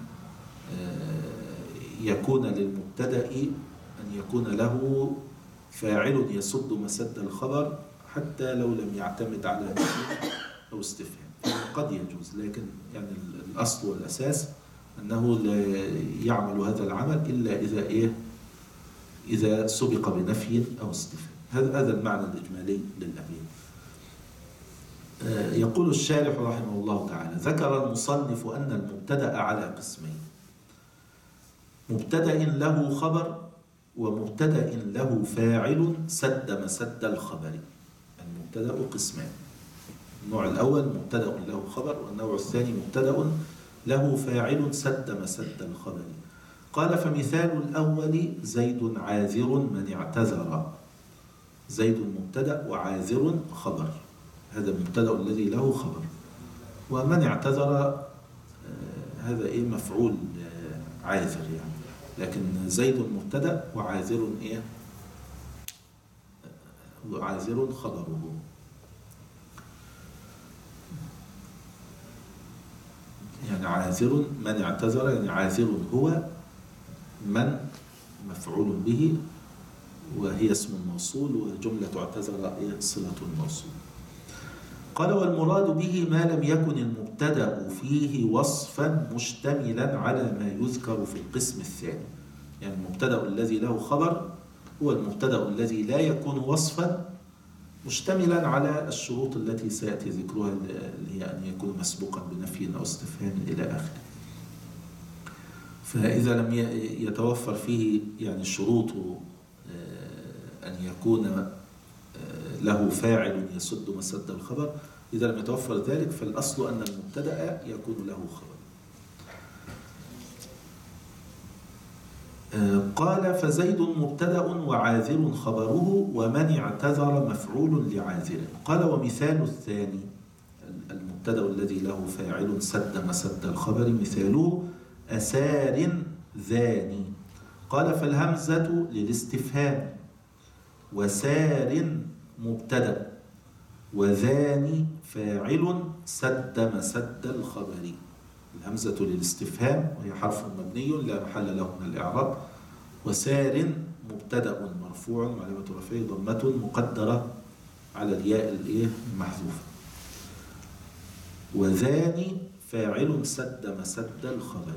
يكون للمبتدأ أن يكون له فاعل يسد مسد الخبر حتى لو لم يعتمد على نفي أو استفهام، قد يجوز. لكن يعني الأصل والأساس أنه لا يعمل هذا العمل إلا إذا سبق بنفي أو استفهام. هذا المعنى الإجمالي للأبيات. يقول الشارح رحمه الله تعالى: ذكر المصنف أن المبتدأ على قسمين: مبتدأ له خبر ومبتدأ له فاعل سد مسد الخبر. المبتدأ قسمان: النوع الأول مبتدأ له خبر، والنوع الثاني مبتدأ له فاعل سد مسد الخبر. قال فمثال الأول زيد عاذر من اعتذر. زيد مبتدأ وعاذر خبر، هذا المبتدأ الذي له خبر. ومن اعتذر هذا مفعول عاذر يعني، لكن زيد مبتدأ وعاذر وعاذر خبره. يعني عاذر من اعتذر، يعني عاذر هو من مفعول به، وهي اسم الموصول، وجملة اعتذر صلة الموصول. قال والمراد به ما لم يكن المبتدأ فيه وصفا مشتملا على ما يذكر في القسم الثاني. يعني المبتدأ الذي له خبر هو المبتدأ الذي لا يكون وصفا مشتملا على الشروط التي سيأتي ذكرها، اللي هي أن يكون مسبوقا بنفي أو استفهام إلى آخره. فإذا لم يتوفر فيه يعني شروط أن يكون له فاعل يسد مسد الخبر، إذا لم يتوفر ذلك فالأصل أن المبتدأ يكون له خبر. قال فزيد مبتدأ وعاذر خبره ومن اعتذر مفعول لعاذر. قال ومثال الثاني المبتدأ الذي له فاعل سد مسد الخبر مثاله أسار ذاني. قال فالهمزة للاستفهام، وسار مبتدأ، وذاني فاعل سد مسد الخبر. الهمزة للاستفهام وهي حرف مبني لا محل له من الإعراب، وسار مبتدأ مرفوع وعلامة رفعه ضمة مقدرة على الياء المحذوفة، وذاني فاعل سد مسد الخبر.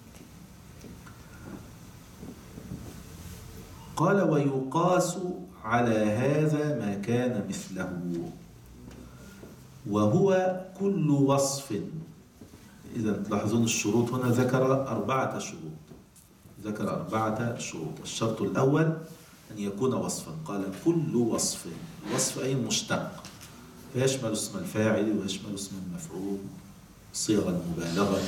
قال ويقاس على هذا ما كان مثله، وهو كل وصف. إذا تلاحظون الشروط هنا ذكر 4 شروط. ذكر 4 شروط. الشرط الأول أن يكون وصفا. قال كل وصف. الوصف أي مشتق، فيشمل اسم الفاعل ويشمل اسم المفعول، صيغ المبالغة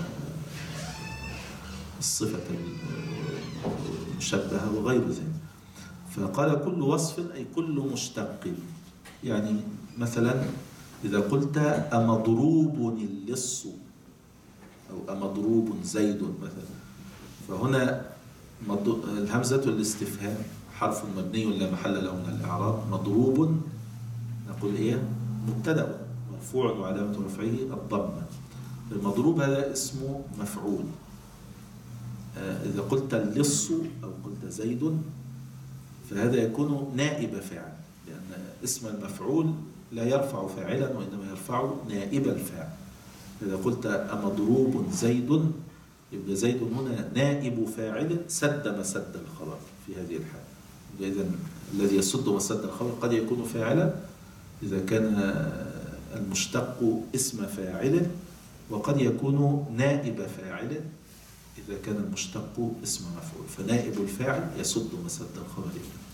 والصفة المشبهة وغير ذلك. فقال كل وصف أي كل مشتق. يعني مثلا إذا قلت أمضروب اللص أو أمضروب زيد مثلا، فهنا الهمزة الاستفهام حرف مبني لا محل له من الإعراب. مضروب نقول مبتدأ مرفوع وعلامة رفعه الضمة. المضروب هذا اسمه مفعول. إذا قلت اللص أو قلت زيد فهذا يكون نائب فاعل، لأن اسم المفعول لا يرفع فاعلا وإنما يرفع نائب الفاعل. إذا قلت أمضروب زيد، يبقى زيد هنا نائب فاعل سد مسد الخبر في هذه الحالة. إذا الذي يسد مسد الخبر قد يكون فاعلا إذا كان المشتق اسم فاعل، وقد يكون نائب فاعل إذا كان المشتق اسم مفعول، فنائب الفاعل يسد مسد الخبر.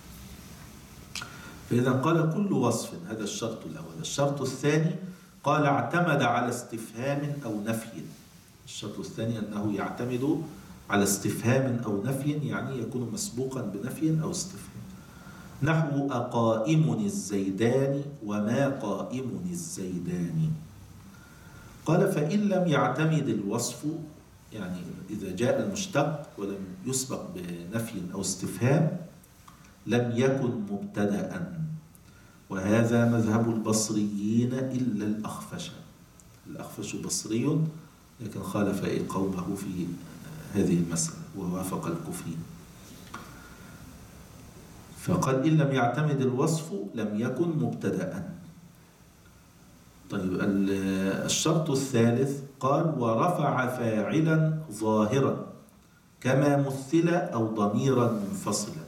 فإذا قال كل وصف، هذا الشرط الأول. الشرط الثاني قال اعتمد على استفهام أو نفي. الشرط الثاني أنه يعتمد على استفهام أو نفي، يعني يكون مسبوقا بنفي أو استفهام. نحو أقائم الزيدان وما قائم الزيدان. قال فإن لم يعتمد الوصف، يعني إذا جاء المشتق ولم يسبق بنفي أو استفهام لم يكن مبتدأ، وهذا مذهب البصريين إلا الأخفش. الأخفش بصري لكن خالف قومه في هذه المسألة ووافق الكوفيين، فقال إن لم يعتمد الوصف لم يكن مبتدأ. طيب الشرط الثالث قال ورفع فاعلا ظاهرا كما مثل أو ضميرا منفصلا.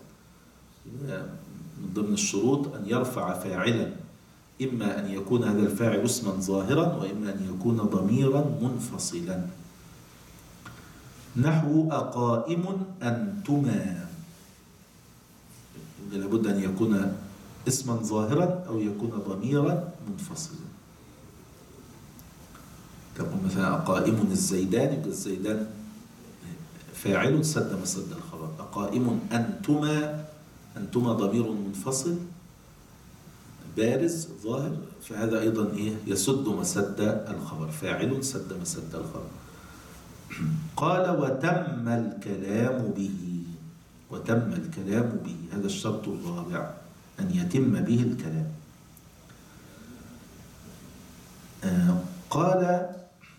من ضمن الشروط أن يرفع فاعلا، إما أن يكون هذا الفاعل اسما ظاهرا وإما أن يكون ضميرا منفصلا. نحو أقائم أنتما، لابد أن يكون اسما ظاهرا أو يكون ضميرا منفصلا. تقول مثلا أقائم الزيدان، يبقى الزيدان فاعل سد مسد الخبر. أقائم أنتما، أنتما ضمير منفصل بارز ظاهر، فهذا أيضا يسد مسد الخبر، فاعل سد مسد الخبر. قال وتم الكلام به، وتم الكلام به، هذا الشرط الرابع أن يتم به الكلام. قال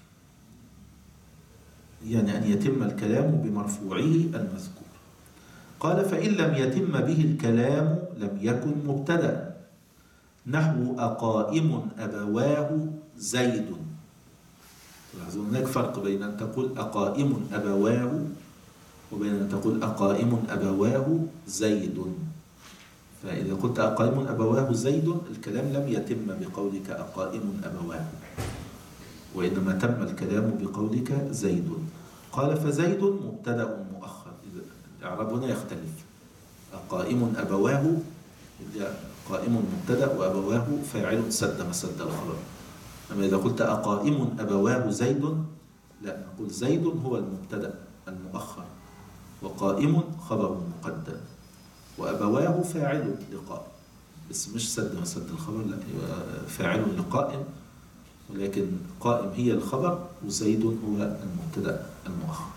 يعني أن يتم الكلام بمرفوعه المذكور. قال فإن لم يتم به الكلام لم يكن مبتدأ. نحو أقائم أبواه زيد. تلاحظون هناك فرق بين أن تقول أقائم أبواه وبين أن تقول أقائم أبواه زيد. فإذا قلت أقائم أبواه زيد الكلام لم يتم بقولك أقائم أبواه، وإنما تم الكلام بقولك زيد. قال فزيد مبتدأ مؤخر، الإعراب هنا يختلف. أقائم أبواه قائم مبتدأ وأبواه فاعل سد مسد الخبر. أما إذا قلت أقائم أبواه زيد، لا، نقول زيد هو المبتدأ المؤخر وقائم خبر مقدم وأبواه فاعل لقائم، بس مش سد مسد الخبر، لا، فاعل لقائم، ولكن قائم هي الخبر وزيد هو المبتدأ المؤخر.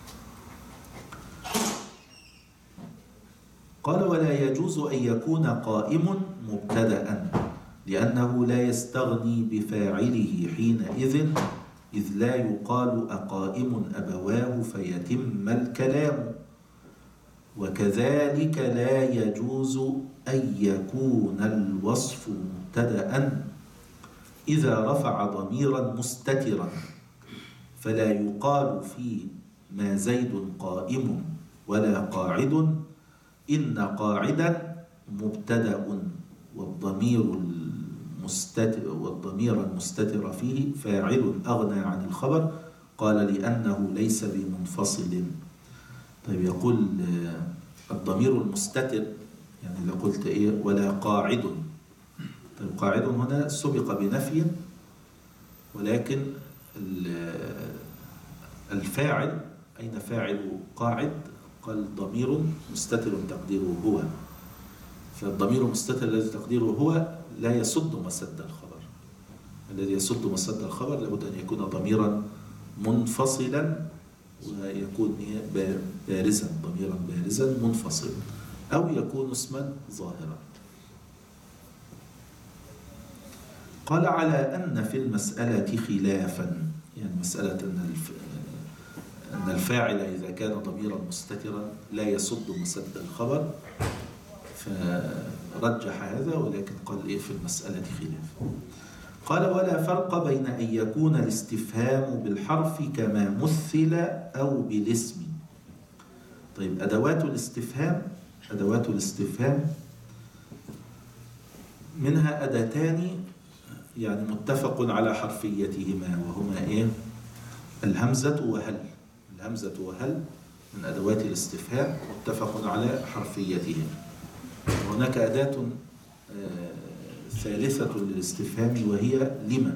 قال ولا يجوز أن يكون قائم مبتدأ لأنه لا يستغني بفاعله حينئذ، إذ لا يقال أقائم أبواه فيتم الكلام. وكذلك لا يجوز أن يكون الوصف مبتدأ إذا رفع ضميرا مستترا، فلا يقال في ما زيد قائم ولا قاعد إن قاعدا مبتدأ والضمير المستتر فيه فاعل أغنى عن الخبر. قال لأنه ليس بمنفصل. طيب يقول الضمير المستتر، يعني إذا قلت ولا قاعد، طيب قاعد هنا سبق بنفي، ولكن الفاعل أين فاعل قاعد؟ قال ضمير مستتر تقديره هو، فالضمير المستتر الذي تقديره هو لا يسد مسد الخبر. الذي يسد مسد الخبر لابد أن يكون ضميرا منفصلا ويكون بارزا، ضميرا بارزا منفصلا، أو يكون اسما ظاهرا. قال على أن في المسألة خلافا، يعني مسألة أن الفاعل إذا كان ضميرا مستترا لا يسد مسد الخبر، فرجح هذا، ولكن قال إيه في المسألة خلاف. قال ولا فرق بين أن يكون الاستفهام بالحرف كما مثل أو بالاسم. طيب أدوات الاستفهام منها أداتان يعني متفق على حرفيتهما، وهما إيه؟ الهمزة وهل. الهمزة وهل من أدوات الاستفهام متفق على حرفيتهما. وهناك أداة ثالثة للاستفهام وهي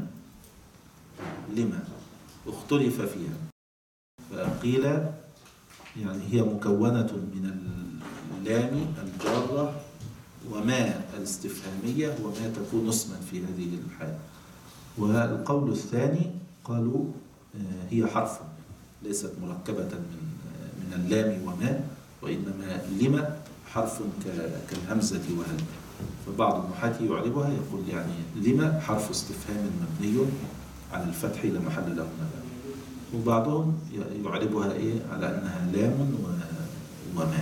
لما اختلف فيها، فقيل يعني هي مكونة من اللام الجارة وما الاستفهامية وما تكون اسما في هذه الحالة. والقول الثاني قالوا هي حرف ليست مركبة من اللام وما، وإنما لما حرف كالهمزة وهل. فبعض النحاة يعربها يقول يعني لما حرف استفهام مبني على الفتح لا محل له من الإعراب، وبعضهم يعربها إيه على أنها لام وما.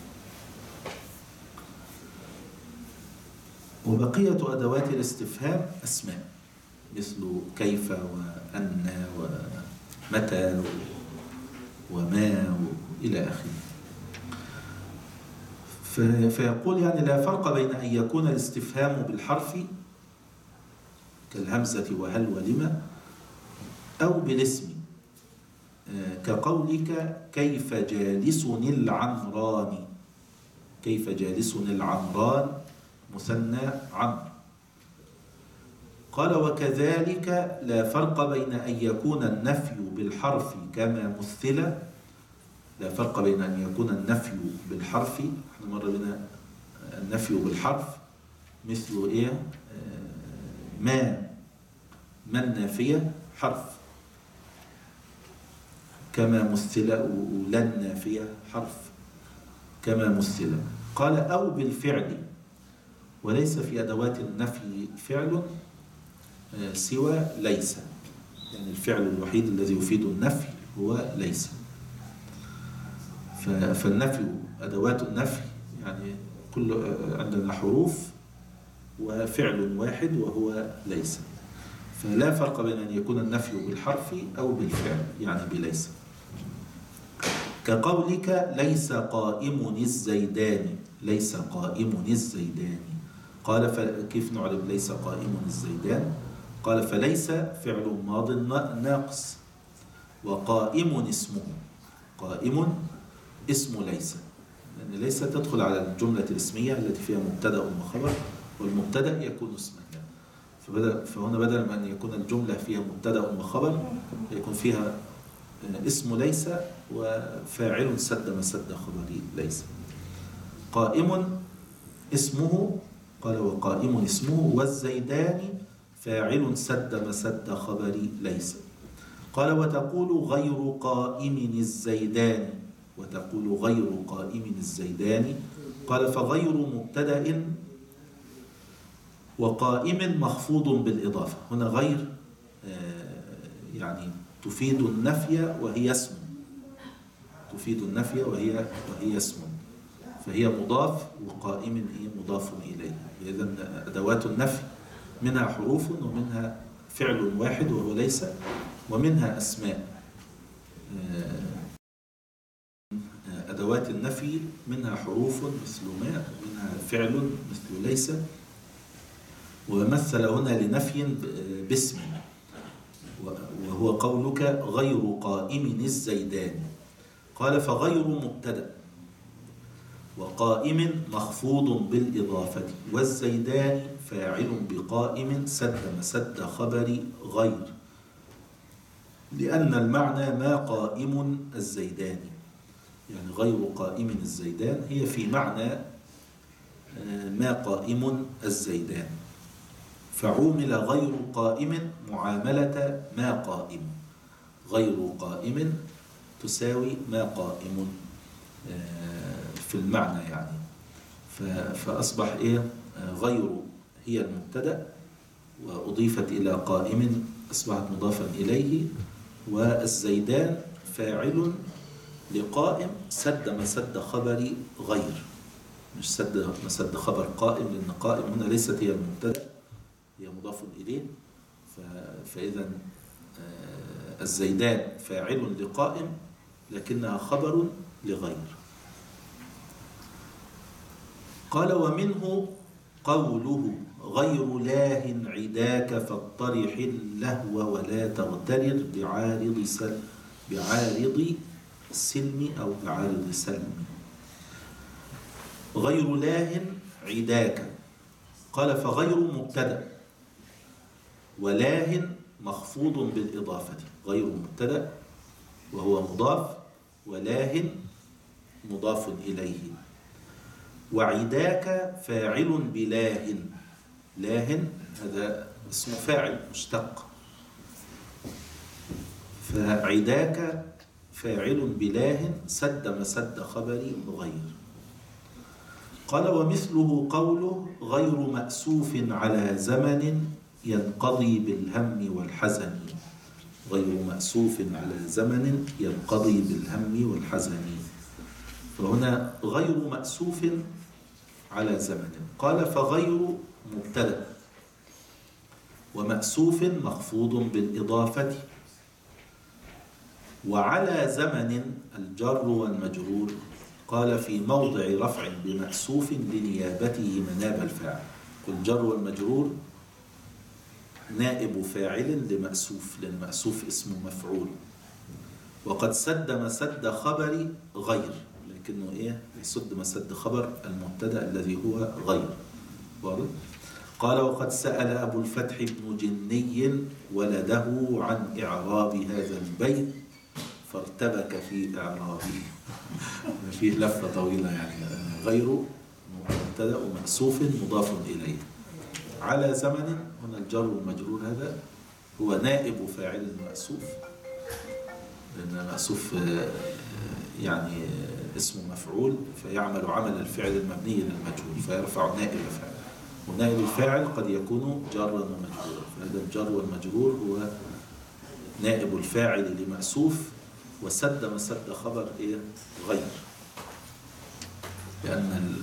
وبقية أدوات الاستفهام أسماء مثل كيف وأن ومتى وما إلى آخره. فيقول يعني لا فرق بين أن يكون الاستفهام بالحرف كالهمزة وهل ولما أو بالاسم كقولك كيف جالسني العمران. كيف جالسني العمران مثنى عمرو. قال وكذلك لا فرق بين أن يكون النفي بالحرف كما مثل. لا فرق بين أن يكون النفي بالحرف، احنا مر بنا النفي بالحرف مثل إيه؟ ما النافية حرف، كما مثل، ولن النافية حرف كما مثل. قال أو بالفعل، وليس في أدوات النفي فعل سوى ليس، يعني الفعل الوحيد الذي يفيد النفي هو ليس. فالنفي أدوات النفي يعني كل عندنا حروف وفعل واحد وهو ليس. فلا فرق بين أن يكون النفي بالحرف أو بالفعل يعني بليس. كقولك ليس قائم الزيدان. ليس قائم الزيدان. قال كيف نعرف ليس قائم الزيدان؟ قال فليس فعل ماض ناقص، وقائم اسمه. قائم اسم ليس، لأن ليس تدخل على الجملة الاسمية التي فيها مبتدأ وخبر، والمبتدأ يكون اسما. فهنا بدل من أن يكون الجملة فيها مبتدأ وخبر يكون فيها اسم ليس وفاعل سد مسد خبري ليس. قائم اسمه، قال وقائم اسمه، والزيدان فاعل سد مسد خبري ليس. قال وتقول غير قائم الزيدان. وتقول غير قائم الزيدان. قال فغير مبتدأ وقائم مخفوض بالإضافة. هنا غير يعني تفيد النفي وهي اسم، تفيد النفي وهي اسم، فهي مضاف، وقائم هي مضاف إليه. إذن أدوات النفي منها حروف ومنها فعل واحد وهو ليس، ومنها أسماء. أدوات النفي منها حروف مثل ما، ومنها فعل مثل ليس. ومثل هنا لنفي باسم، وهو قولك غير قائم الزيدان. قال فغير مبتدأ وقائم مخفوض بالإضافة، والزيدان فاعل بقائم سد مسد خبر غير، لأن المعنى ما قائم الزيدان. يعني غير قائم الزيدان هي في معنى ما قائم الزيدان، فعومل غير قائم معاملة ما قائم. غير قائم تساوي ما قائم في المعنى يعني. فأصبح إيه؟ غير هي المبتدأ وأضيفت إلى قائم أصبحت مضافا إليه، والزيدان فاعل لقائم سد مسد خبر غير. مش سد خبر قائم، لأن قائم هنا ليست هي المبتدأ، هي مضاف إليه. فإذا الزيدان فاعل لقائم لكنها خبر لغير. قال ومنه قوله غير لاه عداك فاطرح اللهو ولا تغترر بعارض سلم أو بعارض سلم. غير لاه عداك، قال فغير مبتدأ ولاه مخفوض بالإضافة. غير مبتدأ وهو مضاف، ولاه مضاف إليه. وعداك فاعل بلاه، لاه هذا اسم فاعل مشتق، فعداك فاعل بلاه سد مسد خبر غير. قال ومثله قوله غير مأسوف على زمن ينقضي بالهم والحزن. غير مأسوف على زمن ينقضي بالهم والحزن. فهنا غير مأسوف على زمن، قال فغير مبتدأ ومأسوف مخفوض بالإضافة. وعلى زمن الجر والمجرور، قال في موضع رفع بمأسوف لنيابته مناب الفاعل. قل جر والمجرور نائب فاعل لمأسوف، لأن مأسوف اسمه مفعول. وقد سد مسد خبر غير، لكنه يسد مسد خبر المبتدأ الذي هو غير. واضح؟ قال وقد سأل أبو الفتح بن جني ولده عن إعراب هذا البيت فارتبك في إعرابه. فيه لفة طويلة يعني. غير مبتدأ ومأسوف مضاف إليه. على زمن هنا الجر والمجرور هذا هو نائب فاعل المأسوف، لأن مأسوف يعني اسمه مفعول فيعمل عمل الفعل المبني للمجهول فيرفع نائب الفاعل، ونائب الفاعل قد يكون جرا ومجرورا. فهذا الجر والمجرور هو نائب الفاعل لمأسوف وسد مسد خبر غير، لأن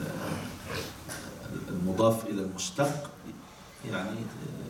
المضاف إلى المشتق يعني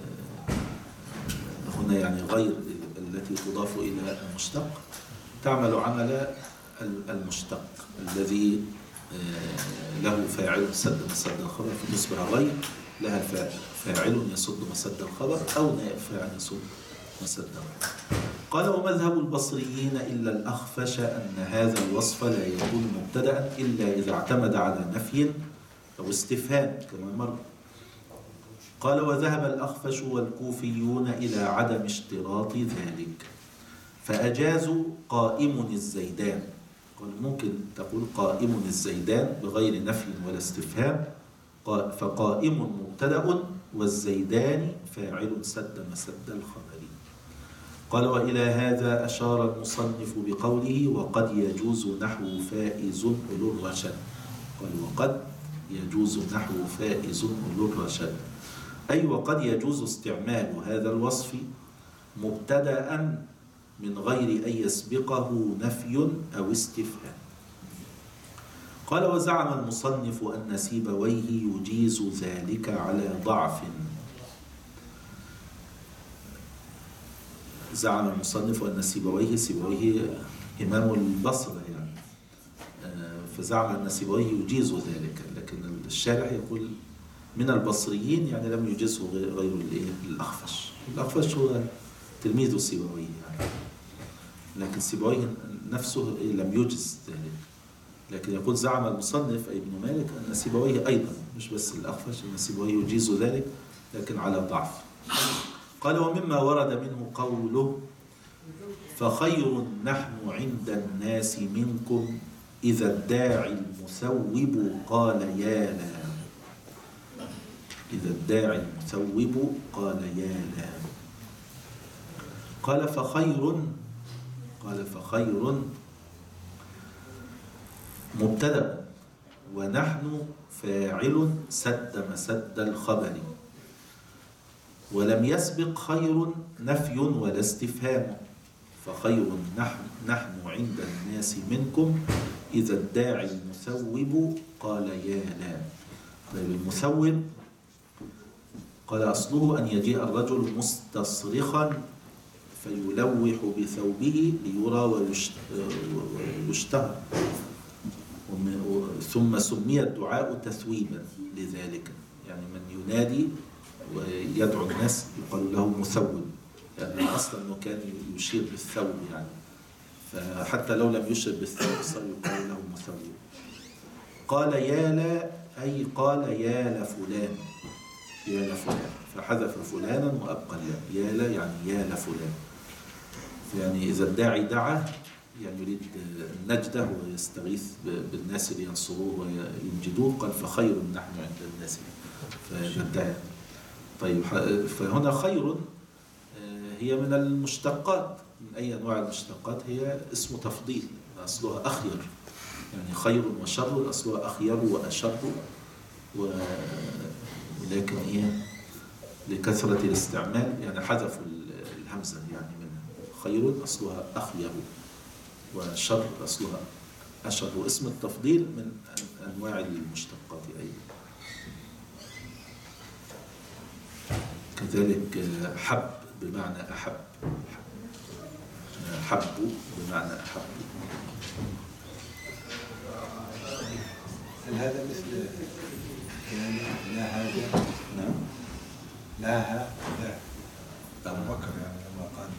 هنا يعني غير التي تضاف إلى المشتق تعمل عمل المشتق الذي له فاعل سد مسد الخبر، فتصبح غير لها فاعل يسد مسد الخبر أو نائب فاعل يسد مسد الخبر. قال ومذهب البصريين إلا الأخفش أن هذا الوصف لا يكون مبتدأ إلا إذا اعتمد على نفي أو استفهام كما مر. قال وذهب الأخفش والكوفيون إلى عدم اشتراط ذلك فأجازوا قائم الزيدان. قال ممكن تقول قائم الزيدان بغير نفي ولا استفهام، فقائم مبتدأ والزيدان فاعل سد مسد الخبر. قال وإلى هذا أشار المصنف بقوله وقد يجوز نحو فائز أولو الرشد. قال وقد يجوز نحو فائز أولو الرشد، أي وقد يجوز استعمال هذا الوصف مبتدأ من غير أن يسبقه نفي أو استفهام. قال وزعم المصنف أن سيبويه يجيز ذلك على ضعف. زعم المصنف أن سيبويه إمام البصرة يعني، فزعم أن سيبويه يجيز ذلك، لكن الشارح يقول من البصريين يعني لم يجزه غير الأخفش. الأخفش هو تلميذ سيبويه يعني، لكن سيبويه نفسه لم يجز ذلك. لكن يقول زعم المصنف أي ابن مالك أن سيبويه أيضا مش بس الأخفش، أن سيبويه يجيز ذلك لكن على ضعف. قال ومما ورد منه قوله فخير نحن عند الناس منكم إذا الداعي المثوب قال يا لا. إذا الداعي المثوب قال يا لا. قال فخير مبتدأ ونحن فاعل سد مسد الخبر، ولم يسبق خير نفي ولا استفهام، فخير نحن عند الناس منكم إذا الداعي المثوب قال يا لا. طيب المثوب قال أصله أن يجيء الرجل مستصرخا فيلوح بثوبه ليرى ويشتهر، ثم سمي الدعاء تثويبا لذلك، يعني من ينادي ويدعو الناس يقال له مثوب، يعني أصلا أنه كان يشير بالثوب يعني، فحتى لو لم يشر بالثوب صار يقال له مثوب. قال يا لا أي قال يا لفلان، يا لفلان، فحذف فلانا وأبقى الياء، يا لا يعني يا لفلان، يعني إذا الداعي دعا يعني يريد النجدة ويستغيث بالناس لينصروه وينجدوه، قال فخير نحن عند الناس فالداعي. طيب فهنا خير هي من المشتقات، من أي أنواع المشتقات، هي اسم تفضيل، أصلها أخير، يعني خير وشر أصلها أخير وأشر، ولكن هي لكثرة الاستعمال يعني حذفوا الهمزة، يعني من خير أصلها أخير وشر أصلها أشر، واسم التفضيل من أنواع المشتقات أيضا. كذلك حب بمعنى أحب، حب بمعنى أحب. هل هذا مثل يعني لا هذا؟ نعم. لا أبو بكر يعني لما قال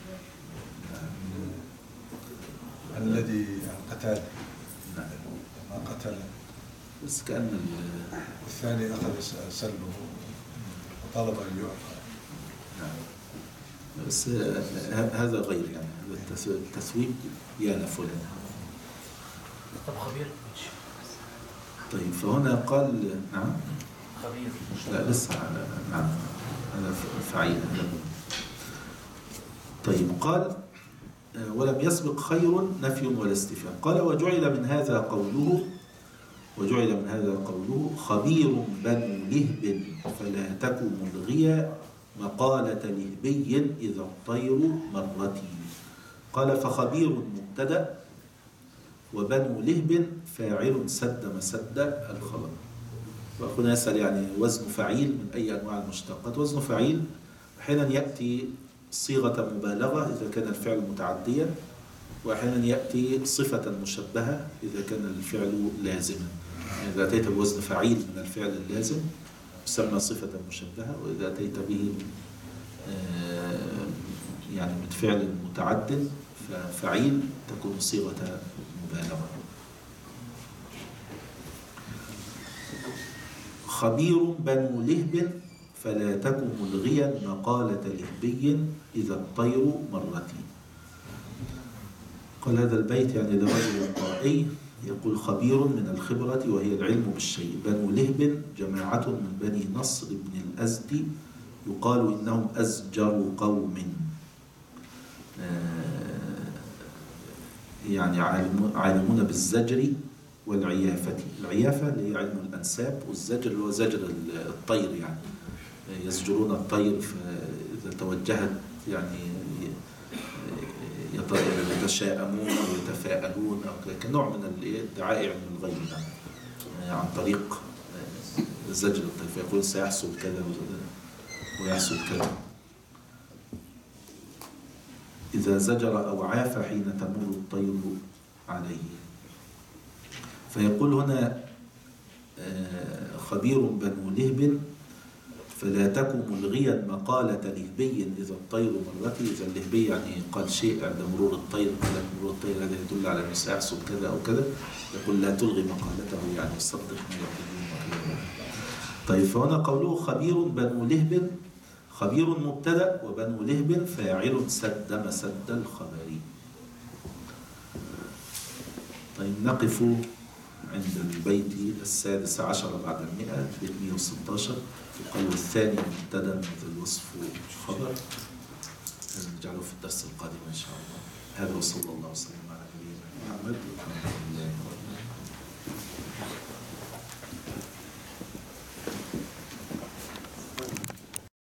الذي قتل، لما قتل بس كأن الثاني أخذ سلبه وطلب أن يعطى. نعم. بس هذا غير يعني هذا التثويب يا لفلان. طب خبير. طيب فهنا قال نعم خبير. لا لسه نعم هذا فعيل. طيب قال ولم يسبق خير نفي ولا استفهام. قال وجعل من هذا قوله خبير بنو لهب فلا تك ملغيا مقالة لهبي إذا الطير مرتي. قال فخبير مبتدأ وبنو لهب فاعل سد مسد الخبر. وأخونا يسأل يعني وزن فعيل من أي أنواع المشتقات؟ وزن فعيل أحيانا يأتي صيغة مبالغة إذا كان الفعل متعديا، وأحيانا يأتي صفة مشبهة إذا كان الفعل لازما. يعني إذا أتيت بوزن فعيل من الفعل اللازم يسمى صفة مشبهة، وإذا أتيت به يعني من فعل متعد ففعيل تكون صيغة مبالغة. خبير بنو لهب فلا تك ملغيا مقالة لهبي إذا الطير مرتي. قال هذا البيت يعني لرجل طائي يقول خبير من الخبرة وهي العلم بالشيء. بنو لهب جماعة من بني نصر بن الأزدي يقال إنهم أزجر قوم، يعني عالمون بالزجر والعيافة. العيافة اللي هي علم الأنساب، والزجر اللي هو زجر الطير، يعني يزجرون الطير فإذا توجهت يعني يتشاءمون أو يتفاءلون أو كنوع من الدعائع من الغيب يعني عن طريق زجر الطير، فيقول سيحصل كذا ويحصل كذا. إذا زجر أو عاف حين تمر الطير عليه. فيقول هنا خبير بنو لهب فلا تك ملغيا مقالة لهبي إذا الطير مرتي. إذا اللهبي يعني قال شيء عند مرور الطير، قال مرور الطير هذا يدل على أنه سيحصل كذا أو كذا، يقول لا تلغي مقالته يعني صدق ما يقولون. طيب فهنا قوله خبير بنو لهب، خبير مبتدأ وبنو لهب فاعل سد مسد الخبر. طيب نقف عند البيت 16 بعد 100 116 القول الثاني مبتدا مثل الوصف خبر. نجعله في الدرس القادم إن شاء الله. هذا وصلى الله وسلم على نبينا محمد والحمد لله.